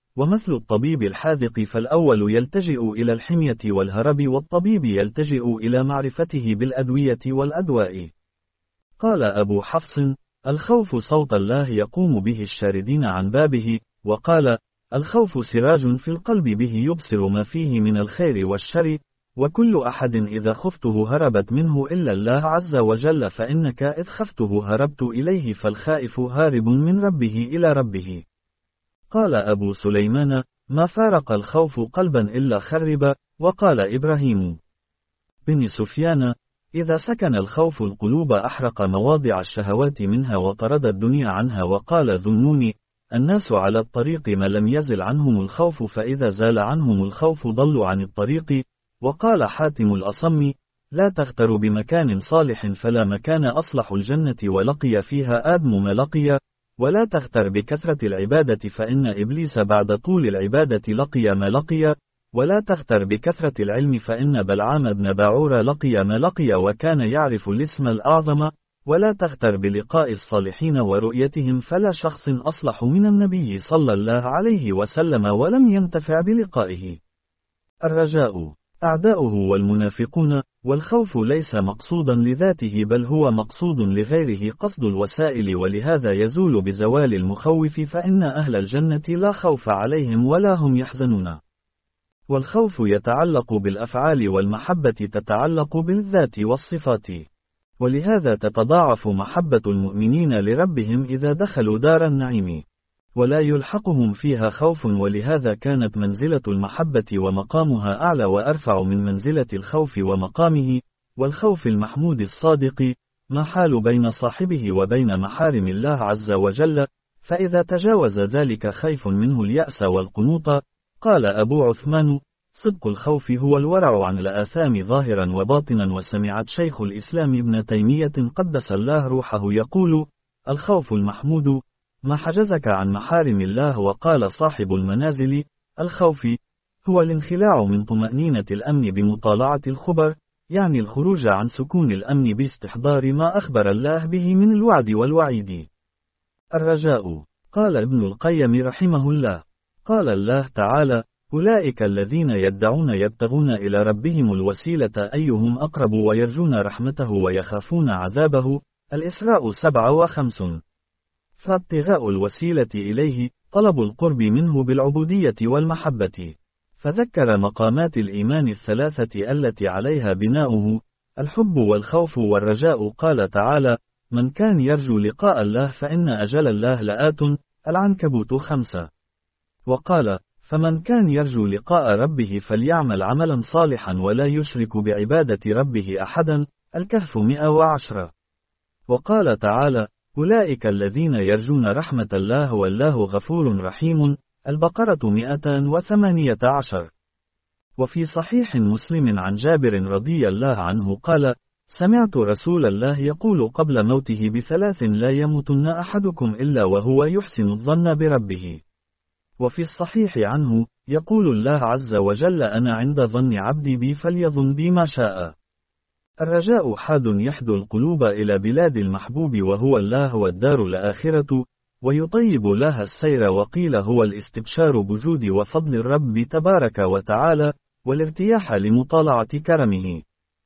ومثل الطبيب الحاذق فالأول يلتجئ إلى الحمية والهرب والطبيب يلتجئ إلى معرفته بالأدوية والأدواء. قال أبو حفص: الخوف صوت الله يقوم به الشاردين عن بابه. وقال: الخوف سراج في القلب به يبصر ما فيه من الخير والشر، وكل أحد إذا خفته هربت منه إلا الله عز وجل، فإنك إذ خفته هربت إليه، فالخائف هارب من ربه إلى ربه. قال أبو سليمان: ما فارق الخوف قلبا إلا خرب. وقال إبراهيم بن سفيان: إذا سكن الخوف القلوب أحرق مواضع الشهوات منها وطرد الدنيا عنها. وقال ذنون: الناس على الطريق ما لم يزل عنهم الخوف، فإذا زال عنهم الخوف ضلوا عن الطريق. وقال حاتم الأصم: لا تغتر بمكان صالح فلا مكان أصلح الجنة ولقي فيها آدم ما لقي، ولا تغتر بكثرة العبادة فإن إبليس بعد طول العبادة لقي ما لقي، ولا تغتر بكثرة العلم فإن بلعام بن باعور لقي ما لقي وكان يعرف الاسم الأعظم، ولا تغتر بلقاء الصالحين ورؤيتهم فلا شخص أصلح من النبي صلى الله عليه وسلم ولم ينتفع بلقائه. الرجاء أعداؤه والمنافقون. والخوف ليس مقصودا لذاته بل هو مقصود لغيره قصد الوسائل، ولهذا يزول بزوال المخوف، فإن أهل الجنة لا خوف عليهم ولا هم يحزنون. والخوف يتعلق بالأفعال والمحبة تتعلق بالذات والصفات، ولهذا تتضاعف محبة المؤمنين لربهم إذا دخلوا دار النعيم، ولا يلحقهم فيها خوف، ولهذا كانت منزلة المحبة ومقامها أعلى وأرفع من منزلة الخوف ومقامه. والخوف المحمود الصادق ما حال بين صاحبه وبين محارم الله عز وجل، فإذا تجاوز ذلك خيف منه اليأس والقنوط. قال أبو عثمان: صدق الخوف هو الورع عن الآثام ظاهرا وباطنا. وسمعت شيخ الإسلام ابن تيمية قدس الله روحه يقول: الخوف المحمود ما حجزك عن محارم الله. وقال صاحب المنازل: الخوف هو الانخلاع من طمأنينة الأمن بمطالعة الخبر، يعني الخروج عن سكون الأمن باستحضار ما أخبر الله به من الوعد والوعيد. الرجاء قال ابن القيم رحمه الله: قال الله تعالى: أولئك الذين يدعون يبتغون إلى ربهم الوسيلة أيهم أقرب ويرجون رحمته ويخافون عذابه. الإسراء سبعة وخمسون. فابتغاء الوسيلة إليه طلب القرب منه بالعبودية والمحبة، فذكر مقامات الإيمان الثلاثة التي عليها بناؤه: الحب والخوف والرجاء. قال تعالى: من كان يرجو لقاء الله فإن أجل الله لآت. العنكبوت خمسة. وقال: فمن كان يرجو لقاء ربه فليعمل عملا صالحا ولا يشرك بعبادة ربه أحدا. الكهف مئة وعشرة. وقال تعالى: أولئك الذين يرجون رحمة الله والله غفور رحيم. البقرة مئتان وثمانية عشر. وفي صحيح مسلم عن جابر رضي الله عنه قال: سمعت رسول الله يقول قبل موته بثلاث: لا يموتن أحدكم إلا وهو يحسن الظن بربه. وفي الصحيح عنه يقول الله عز وجل: أنا عند ظن عبدي بي فليظن بي ما شاء. الرجاء حاد يحدو القلوب إلى بلاد المحبوب وهو الله والدار الآخرة، ويطيب لها السير. وقيل هو الاستبشار بجود وفضل الرب تبارك وتعالى، والارتياح لمطالعة كرمه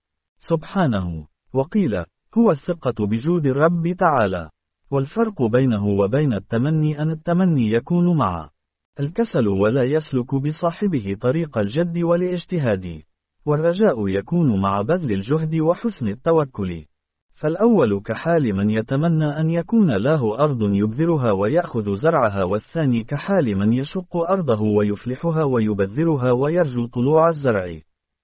سبحانه. وقيل هو الثقة بجود الرب تعالى. والفرق بينه وبين التمني أن التمني يكون مع الكسل ولا يسلك بصاحبه طريق الجد والاجتهاد، والرجاء يكون مع بذل الجهد وحسن التوكل. فالأول كحال من يتمنى أن يكون له أرض يبذرها ويأخذ زرعها، والثاني كحال من يشق أرضه ويفلحها ويبذرها ويرجو طلوع الزرع.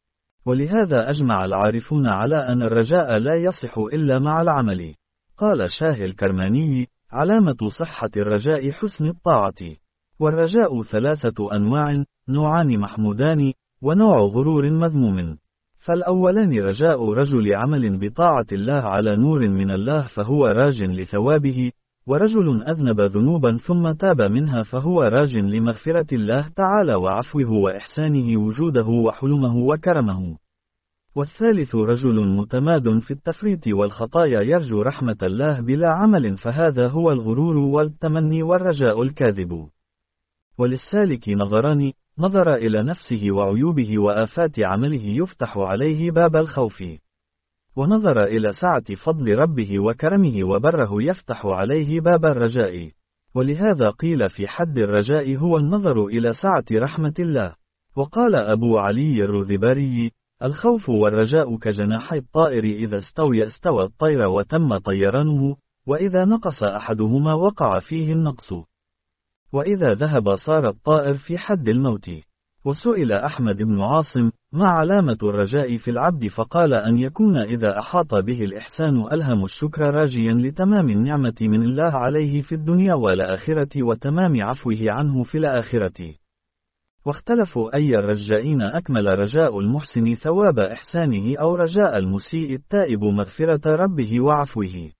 ولهذا أجمع العارفون على أن الرجاء لا يصح إلا مع العمل. قال شاه الكرماني: علامة صحة الرجاء حسن الطاعة. والرجاء ثلاثة أنواع: نوعان محمودان، ونوع غرور مذموم. فالأولان رجاء رجل عمل بطاعة الله على نور من الله فهو راج لثوابه، ورجل أذنب ذنوبا ثم تاب منها فهو راج لمغفرة الله تعالى وعفوه وإحسانه وجوده وحلمه وكرمه. والثالث رجل متماد في التفريط والخطايا يرجو رحمة الله بلا عمل، فهذا هو الغرور والتمني والرجاء الكاذب. وللسالك نظران: نظر إلى نفسه وعيوبه وآفات عمله يفتح عليه باب الخوف، ونظر إلى سعة فضل ربه وكرمه وبره يفتح عليه باب الرجاء. ولهذا قيل في حد الرجاء هو النظر إلى سعة رحمة الله. وقال أبو علي الرذباري: الخوف والرجاء كجناحي الطائر، إذا استوي استوى الطير وتم طيرانه، وإذا نقص أحدهما وقع فيه النقص، وإذا ذهب صار الطائر في حد الموت. وسئل أحمد بن عاصم: ما علامة الرجاء في العبد؟ فقال: أن يكون إذا أحاط به الإحسان ألهم الشكر راجيا لتمام النعمة من الله عليه في الدنيا والآخرة وتمام عفوه عنه في الآخرة. واختلفوا أي الرجائين أكمل: رجاء المحسن ثواب إحسانه، أو رجاء المسيء التائب مغفرة ربه وعفوه.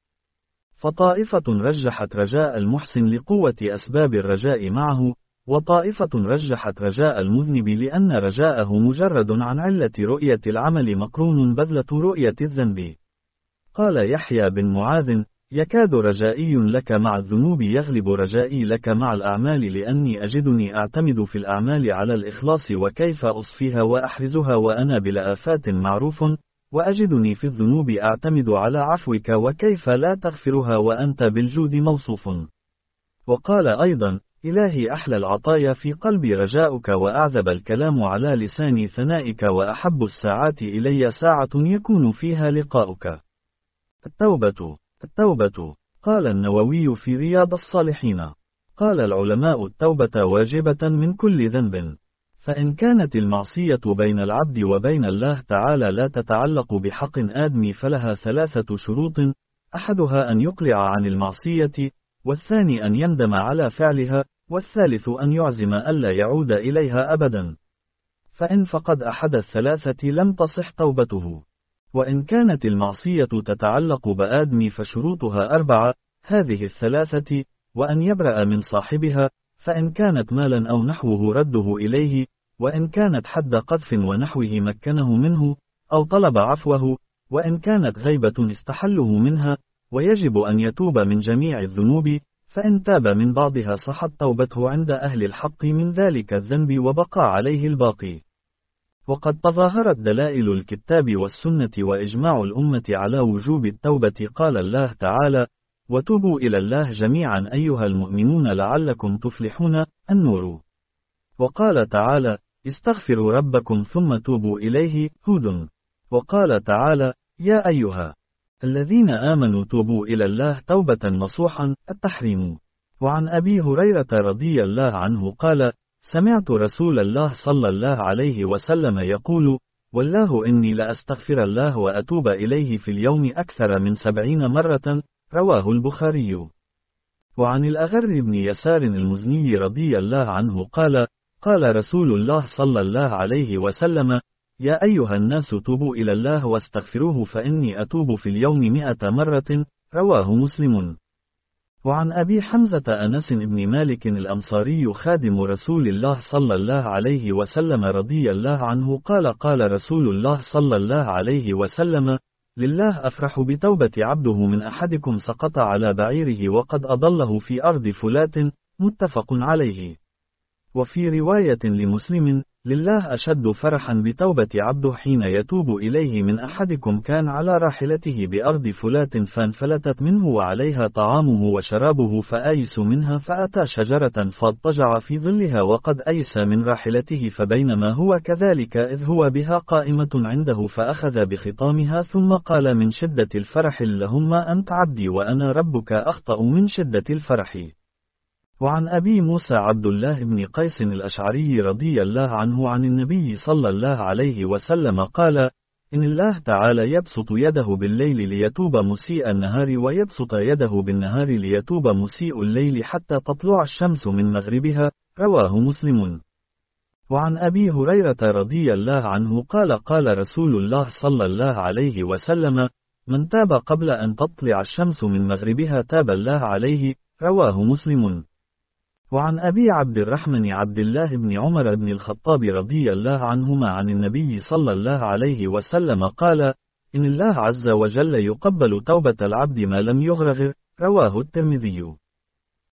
فطائفة رجحت رجاء المحسن لقوة أسباب الرجاء معه، وطائفة رجحت رجاء المذنب لأن رجاءه مجرد عن علة رؤية العمل مقرون بذلة رؤية الذنب. قال يحيى بن معاذ: يكاد رجائي لك مع الذنوب يغلب رجائي لك مع الأعمال، لأني أجدني أعتمد في الأعمال على الإخلاص وكيف أصفيها وأحرزها وأنا بلا آفات معروف، وأجدني في الذنوب أعتمد على عفوك وكيف لا تغفرها وأنت بالجود موصوف. وقال أيضا: إلهي أحلى العطايا في قلبي رجاؤك، وأعذب الكلام على لساني ثنائك، وأحب الساعات إلي ساعة يكون فيها لقاؤك. التوبة التوبة. قال النووي في رياض الصالحين: قال العلماء: التوبة واجبة من كل ذنب، فإن كانت المعصية بين العبد وبين الله تعالى لا تتعلق بحق آدمي فلها ثلاثة شروط: أحدها أن يقلع عن المعصية، والثاني أن يندم على فعلها، والثالث أن يعزم ألا يعود إليها أبدا. فإن فقد أحد الثلاثة لم تصح توبته. وإن كانت المعصية تتعلق بآدمي فشروطها أربعة: هذه الثلاثة: وأن يبرأ من صاحبها، فإن كانت مالا أو نحوه رده إليه، وإن كانت حد قذف ونحوه مكنه منه، أو طلب عفوه، وإن كانت غيبة استحله منها، ويجب أن يتوب من جميع الذنوب، فإن تاب من بعضها صحت توبته عند أهل الحق من ذلك الذنب وبقى عليه الباقي. وقد تظاهرت دلائل الكتاب والسنة وإجماع الأمة على وجوب التوبة. قال الله تعالى: وتوبوا إلى الله جميعا أيها المؤمنون لعلكم تفلحون. النور. وقال تعالى: استغفروا ربكم ثم توبوا إليه. هود. وقال تعالى: يا أيها الذين آمنوا توبوا إلى الله توبة نصوحا. التحريم. وعن أبي هريرة رضي الله عنه قال: سمعت رسول الله صلى الله عليه وسلم يقول: والله إني لأستغفر الله وأتوب إليه في اليوم أكثر من سبعين مرة. رواه البخاري. وعن الأغر بن يسار المزني رضي الله عنه قال: قال رسول الله صلى الله عليه وسلم: يا أيها الناس توبوا إلى الله واستغفروه فإني أتوب في اليوم مئة مرة. رواه مسلم. وعن أبي حمزة أنس بن مالك الأنصاري خادم رسول الله صلى الله عليه وسلم رضي الله عنه قال: قال رسول الله صلى الله عليه وسلم: لله أفرح بتوبة عبده من أحدكم سقط على بعيره وقد أضله في أرض فلات. متفق عليه. وفي رواية لمسلم: لله أشد فرحا بتوبة عبده حين يتوب إليه من أحدكم كان على راحلته بأرض فلات فانفلتت منه وعليها طعامه وشرابه فآيس منها فأتى شجرة فاضطجع في ظلها وقد أيس من راحلته، فبينما هو كذلك إذ هو بها قائمة عنده فأخذ بخطامها ثم قال من شدة الفرح: اللهم أنت عبدي وأنا ربك أخطأ من شدة الفرح. وعن أبي موسى عبد الله بن قيس الأشعري رضي الله عنه عن النبي صلى الله عليه وسلم قال: إن الله تعالى يبسط يده بالليل ليتوب مسيء النهار ويبسط يده بالنهار ليتوب مسيء الليل حتى تطلع الشمس من مغربها. رواه مسلم. وعن أبي هريرة رضي الله عنه قال: قال رسول الله صلى الله عليه وسلم: من تاب قبل أن تطلع الشمس من مغربها تاب الله عليه. رواه مسلم. وعن أبي عبد الرحمن عبد الله بن عمر بن الخطاب رضي الله عنهما عن النبي صلى الله عليه وسلم قال: إن الله عز وجل يقبل توبة العبد ما لم يغرغر. رواه الترمذي.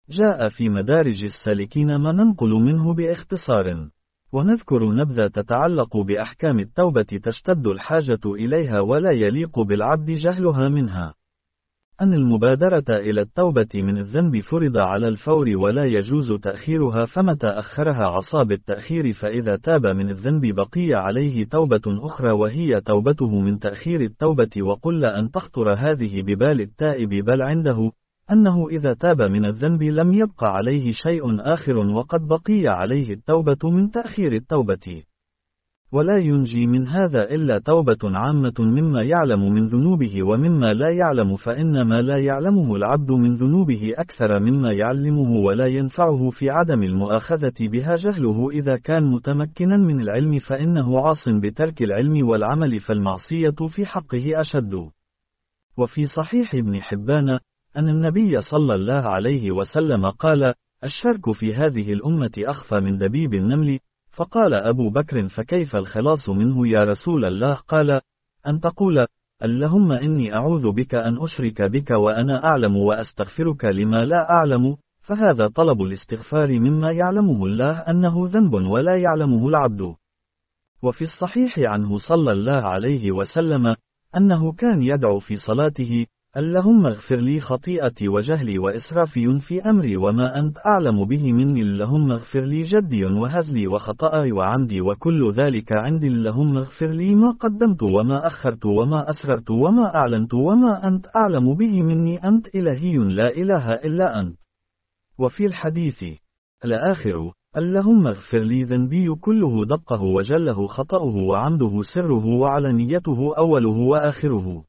جاء في مدارج السالكين ما ننقل منه باختصار، ونذكر نبذة تتعلق بأحكام التوبة تشتد الحاجة إليها ولا يليق بالعبد جهلها منها. أن المبادرة إلى التوبة من الذنب فرض على الفور ولا يجوز تأخيرها، فمتى أخرها عصى بالتأخير، فإذا تاب من الذنب بقي عليه توبة أخرى وهي توبته من تأخير التوبة. وقل أن تخطر هذه ببال التائب، بل عنده أنه إذا تاب من الذنب لم يبق عليه شيء آخر وقد بقي عليه التوبة من تأخير التوبة، ولا ينجي من هذا إلا توبة عامة مما يعلم من ذنوبه ومما لا يعلم، فإن ما لا يعلمه العبد من ذنوبه أكثر مما يعلمه، ولا ينفعه في عدم المؤاخذة بها جهله إذا كان متمكنا من العلم، فإنه عاص بترك العلم والعمل، فالمعصية في حقه أشد. وفي صحيح ابن حبان أن النبي صلى الله عليه وسلم قال: الشرك في هذه الأمة أخفى من دبيب النمل. فقال أبو بكر: فكيف الخلاص منه يا رسول الله؟ قال: أن تقول: اللهم إني أعوذ بك أن أشرك بك وأنا أعلم، وأستغفرك لما لا أعلم، فهذا طلب الاستغفار مما يعلمه الله أنه ذنب ولا يعلمه العبد. وفي الصحيح عنه صلى الله عليه وسلم أنه كان يدعو في صلاته: اللهم اغفر لي خطيئتي وجهلي وإسرافي في أمري وما أنت أعلم به مني، اللهم اغفر لي جدي وهزلي وخطأي وعمدي وكل ذلك عندي، اللهم اغفر لي ما قدمت وما أخرت وما أسررت وما أعلنت وما أنت أعلم به مني، أنت إلهي لا إله إلا أنت. وفي الحديث الآخر: اللهم اغفر لي ذنبي كله دقه وجله خطأه وعمده سره وعلنيته أوله وآخره.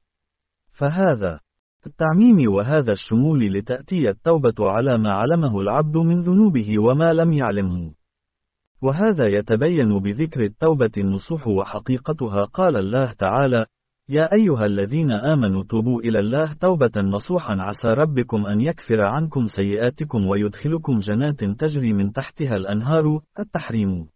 فهذا التعميم وهذا الشمول لتأتي التوبة على ما علمه العبد من ذنوبه وما لم يعلمه، وهذا يتبين بذكر التوبة النصوح وحقيقتها. قال الله تعالى: يا أيها الذين آمنوا توبوا إلى الله توبة نصوحا عسى ربكم أن يكفر عنكم سيئاتكم ويدخلكم جنات تجري من تحتها الأنهار. التحريم،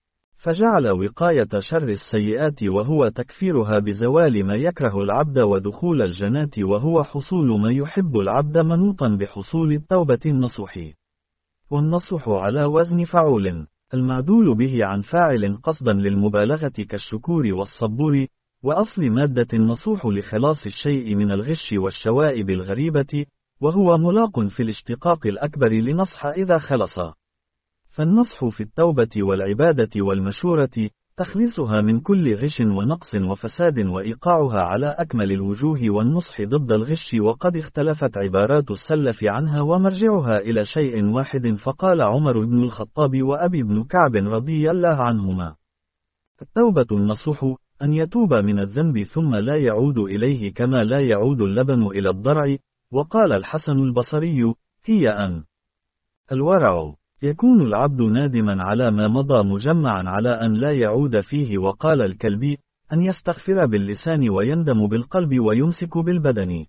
فجعل وقاية شر السيئات وهو تكفيرها بزوال ما يكره العبد، ودخول الجنات وهو حصول ما يحب العبد، منوطا بحصول التوبة النصوح. والنصوح على وزن فعول، المعدول به عن فاعل قصدا للمبالغة كالشكور والصبور. وأصل مادة النصوح لخلاص الشيء من الغش والشوائب الغريبة، وهو ملاق في الاشتقاق الأكبر لنصح إذا خلص. فالنصح في التوبة والعبادة والمشورة تخليصها من كل غش ونقص وفساد وإيقاعها على أكمل الوجوه، والنصح ضد الغش، وقد اختلفت عبارات السلف عنها ومرجعها إلى شيء واحد. فقال عمر بن الخطاب وأبي بن كعب رضي الله عنهما: التوبة النصوح أن يتوب من الذنب ثم لا يعود إليه كما لا يعود اللبن إلى الضرع. وقال الحسن البصري: هي أن الورع يكون العبد نادما على ما مضى مجمعا على أن لا يعود فيه. وقال الكلبي: أن يستغفر باللسان ويندم بالقلب ويمسك بالبدن.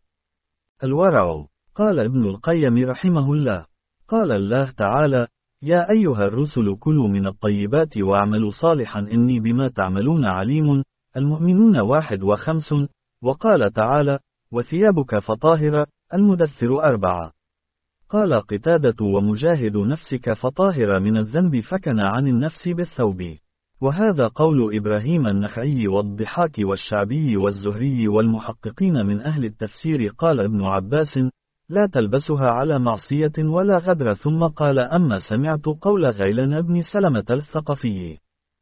الورع، قال ابن القيم رحمه الله، قال الله تعالى: يا أيها الرسل كلوا من الطيبات واعملوا صالحا إني بما تعملون عليم. المؤمنون واحد وخمس. وقال تعالى: وثيابك فطاهر. المدثر أربعة. قال قتادة: ومجاهد نفسك فطاهر من الذنب فكن عن النفس بالثوب. وهذا قول إبراهيم النخعي والضحاك والشعبي والزهري والمحققين من أهل التفسير. قال ابن عباس: لا تلبسها على معصية ولا غدر. ثم قال: أما سمعت قول غيلان بن سلمة الثقفي: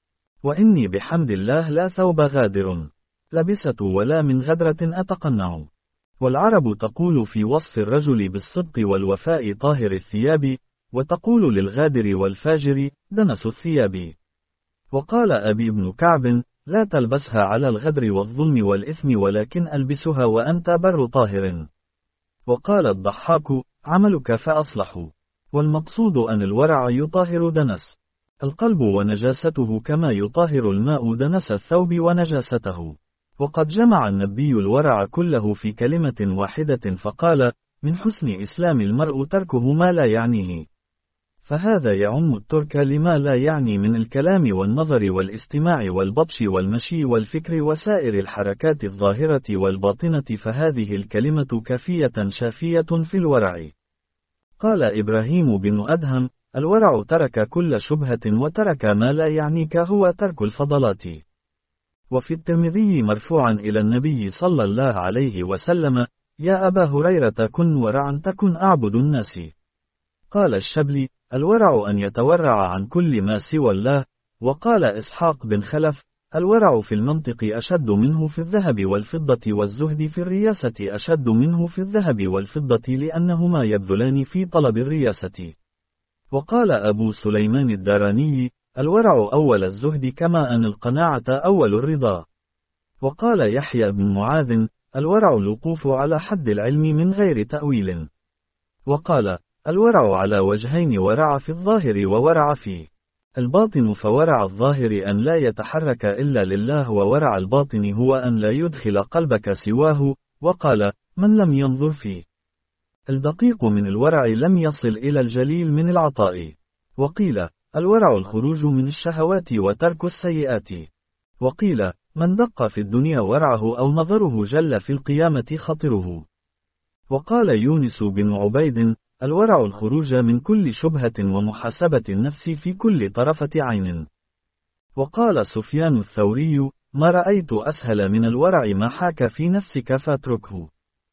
وإني بحمد الله لا ثوب غادر لبست ولا من غدرة أتقنع. والعرب تقول في وصف الرجل بالصدق والوفاء طاهر الثياب، وتقول للغادر والفاجر دنس الثياب. وقال أبي بن كعب: لا تلبسها على الغدر والظلم والإثم ولكن ألبسها وأنت بر طاهر. وقال الضحاك: عملك فأصلح. والمقصود أن الورع يطهر دنس القلب ونجاسته كما يطهر الماء دنس الثوب ونجاسته. وقد جمع النبي الورع كله في كلمة واحدة فقال: من حسن إسلام المرء تركه ما لا يعنيه. فهذا يعم الترك لما لا يعني من الكلام والنظر والاستماع والبطش والمشي والفكر وسائر الحركات الظاهرة والباطنة. فهذه الكلمة كافية شافية في الورع. قال إبراهيم بن أدهم: الورع ترك كل شبهة وترك ما لا يعنيك هو ترك الفضلات. وفي الترمذي مرفوعا إلى النبي صلى الله عليه وسلم: يا أبا هريرة كن ورعا تكن أعبد الناس. قال الشبلي: الورع أن يتورع عن كل ما سوى الله. وقال إسحاق بن خلف: الورع في المنطق أشد منه في الذهب والفضة، والزهد في الرياسة أشد منه في الذهب والفضة، لأنهما يبذلان في طلب الرياسة. وقال أبو سليمان الداراني: الورع أول الزهد كما أن القناعة أول الرضا. وقال يحيى بن معاذ: الورع الوقوف على حد العلم من غير تأويل. وقال: الورع على وجهين، ورع في الظاهر وورع في الباطن. فورع الظاهر أن لا يتحرك إلا لله، وورع الباطن هو أن لا يدخل قلبك سواه. وقال: من لم ينظر فيه الدقيق من الورع لم يصل إلى الجليل من العطاء. وقيل: الورع الخروج من الشهوات وترك السيئات. وقيل: من دق في الدنيا ورعه أو نظره جل في القيامة خطره. وقال يونس بن عبيد: الورع الخروج من كل شبهة ومحاسبة النفس في كل طرفة عين. وقال سفيان الثوري: ما رأيت أسهل من الورع ما حاك في نفسك فاتركه.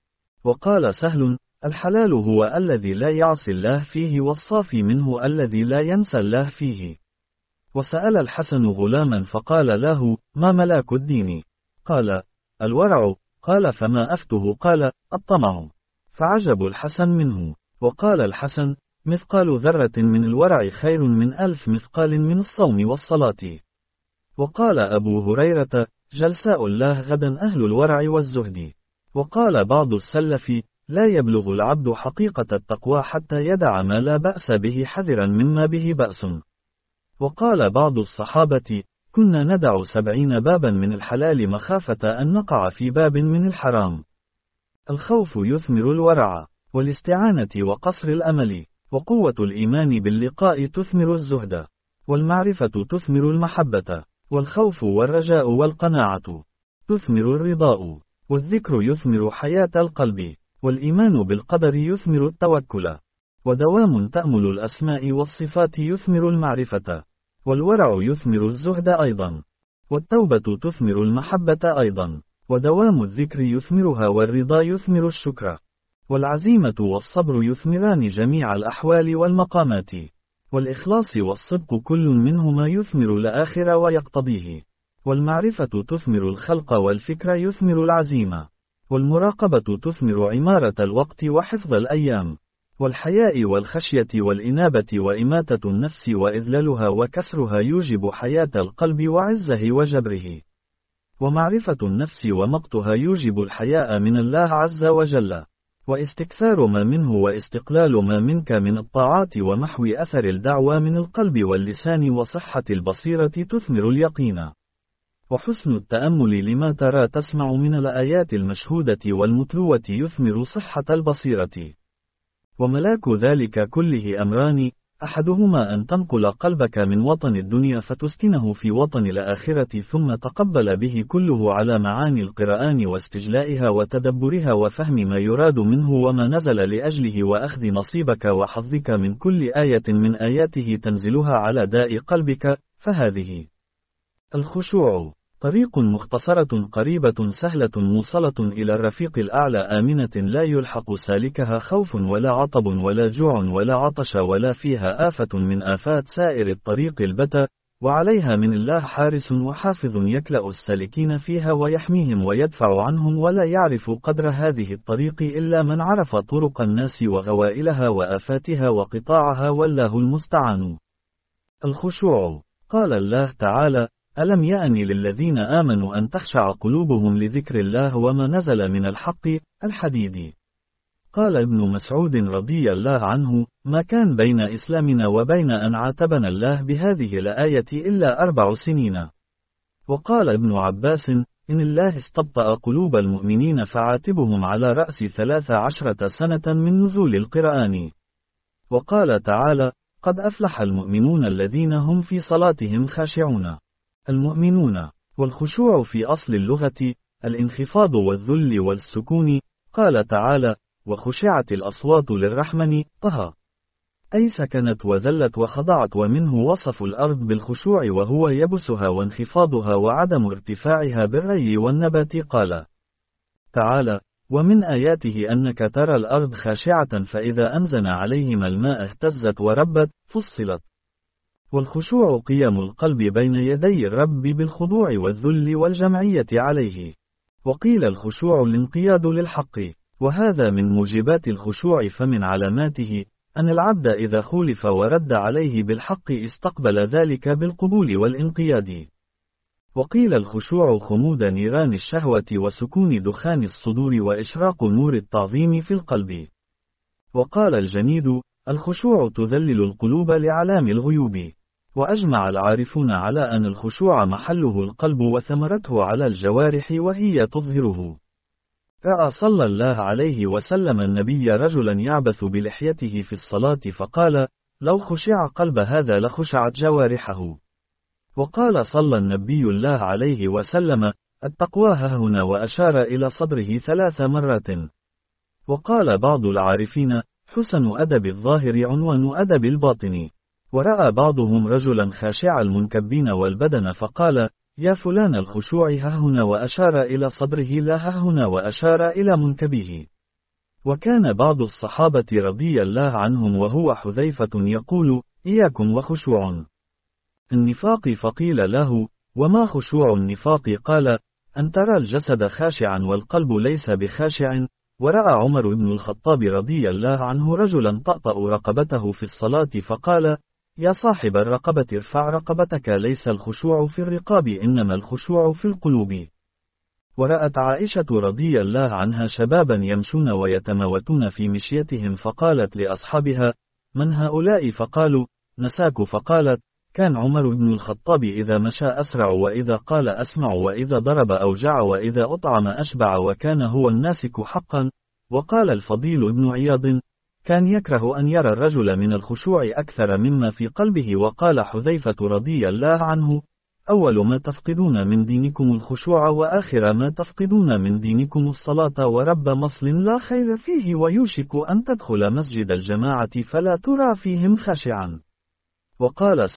وقال سهل: الحلال هو الذي لا يعصي الله فيه، والصافي منه الذي لا ينسى الله فيه. وسأل الحسن غلاما فقال له: ما ملاك الدين؟ قال: الورع. قال: فما أفته؟ قال: الطمع. فعجب الحسن منه. وقال الحسن: مثقال ذرة من الورع خير من ألف مثقال من الصوم والصلاة. وقال أبو هريرة: جلساء الله غدا أهل الورع والزهد. وقال بعض السلف: لا يبلغ العبد حقيقة التقوى حتى يدع ما لا بأس به حذرا مما به بأس. وقال بعض الصحابة: كنا ندع سبعين بابا من الحلال مخافة أن نقع في باب من الحرام. الخوف يثمر الورع، والاستعانة وقصر الأمل، وقوة الإيمان باللقاء تثمر الزهد، والمعرفة تثمر المحبة، والخوف والرجاء والقناعة تثمر الرضاء، والذكر يثمر حياة القلب، والإيمان بالقدر يثمر التوكل، ودوام تأمل الأسماء والصفات يثمر المعرفة، والورع يثمر الزهد أيضا، والتوبة تثمر المحبة أيضا، ودوام الذكر يثمرها، والرضا يثمر الشكر، والعزيمة والصبر يثمران جميع الأحوال والمقامات، والإخلاص والصدق كل منهما يثمر الآخر ويقتضيه، والمعرفة تثمر الخلق، والفكر يثمر العزيمة، والمراقبة تثمر عمارة الوقت وحفظ الأيام، والحياء والخشية والإنابة وإماتة النفس وإذلالها وكسرها يوجب حياة القلب وعزه وجبره، ومعرفة النفس ومقتها يوجب الحياء من الله عز وجل، واستكثار ما منه واستقلال ما منك من الطاعات، ومحو أثر الدعوى من القلب واللسان، وصحة البصيرة تثمر اليقين، وحسن التأمل لما ترى تسمع من الآيات المشهودة والمتلوة يثمر صحة البصيرة. وملاك ذلك كله أمران: أحدهما أن تنقل قلبك من وطن الدنيا فتسكنه في وطن الآخرة، ثم تقبل به كله على معاني القرآن واستجلائها وتدبرها وفهم ما يراد منه وما نزل لأجله، وأخذ نصيبك وحظك من كل آية من آياته تنزلها على داء قلبك. فهذه الخشوع طريق مختصرة قريبة سهلة موصلة إلى الرفيق الأعلى، آمنة لا يلحق سالكها خوف ولا عطب ولا جوع ولا عطش، ولا فيها آفة من آفات سائر الطريق البتة، وعليها من الله حارس وحافظ يكلأ السالكين فيها ويحميهم ويدفع عنهم، ولا يعرف قدر هذه الطريق إلا من عرف طرق الناس وغوائلها وآفاتها وقطاعها، والله المستعان. الخشوع. قال الله تعالى: ألم يأن للذين آمنوا أن تخشع قلوبهم لذكر الله وما نزل من الحق. الحديد. قال ابن مسعود رضي الله عنه: ما كان بين إسلامنا وبين أن عاتبنا الله بهذه الآية إلا أربع سنين. وقال ابن عباس: إن الله استبطأ قلوب المؤمنين فعاتبهم على رأس ثلاث عشرة سنة من نزول القرآن. وقال تعالى: قد أفلح المؤمنون الذين هم في صلاتهم خاشعون. المؤمنون. والخشوع في أصل اللغة الانخفاض والذل والسكون. قال تعالى: وخشعت الأصوات للرحمن طه. أي سكنت وذلت وخضعت، ومنه وصف الأرض بالخشوع وهو يبسها وانخفاضها وعدم ارتفاعها بالري والنبات. قال تعالى: ومن آياته أنك ترى الأرض خاشعة فإذا أنزل عليهما الماء اهتزت وربت. فصلت. والخشوع قيم القلب بين يدي الرب بالخضوع والذل والجمعية عليه. وقيل الخشوع الانقياد للحق، وهذا من موجبات الخشوع. فمن علاماته أن العبد إذا خولف ورد عليه بالحق استقبل ذلك بالقبول والانقياد. وقيل الخشوع خمود نيران الشهوة وسكون دخان الصدور وإشراق نور التعظيم في القلب. وقال الجنيد: الخشوع تذلل القلوب لعلام الغيوب. وأجمع العارفون على أن الخشوع محله القلب وثمرته على الجوارح وهي تظهره. رأى صلى الله عليه وسلم النبي رجلا يعبث بلحيته في الصلاة فقال: لو خشع قلب هذا لخشعت جوارحه. وقال صلى النبي الله عليه وسلم: التقوى هاهنا، وأشار إلى صدره ثلاث مرات. وقال بعض العارفين: حسن أدب الظاهر عنوان أدب الباطن. ورأى بعضهم رجلا خاشع المنكبين والبدن فقال: يا فلان الخشوع هاهنا، وأشار إلى صدره لا هاهنا، وأشار إلى منكبه. وكان بعض الصحابة رضي الله عنهم وهو حذيفة يقول: إياكم وخشوع النفاق. فقيل له: وما خشوع النفاق؟ قال: أن ترى الجسد خاشعا والقلب ليس بخاشع. ورأى عمر بن الخطاب رضي الله عنه رجلا طأطأ رقبته في الصلاة فقال: يا صاحب الرقبة ارفع رقبتك، ليس الخشوع في الرقاب إنما الخشوع في القلوب. ورأت عائشة رضي الله عنها شبابا يمشون ويتموتون في مشيتهم فقالت لأصحابها: من هؤلاء؟ فقالوا: نساك. فقالت: كان عمر بن الخطاب إذا مشى أسرع، وإذا قال أسمع، وإذا ضرب أوجع، وإذا أطعم أشبع، وكان هو الناسك حقا. وقال الفضيل بن عياض: كان يكره أن يرى الرجل من الخشوع أكثر مما في قلبه. وقال حذيفة رضي الله عنه: أول ما تفقدون من دينكم الخشوع، وآخر ما تفقدون من دينكم الصلاة. ورب مصل لا خير فيه، ويوشك أن تدخل مسجد الجماعة فلا ترى فيهم خاشعا. وقال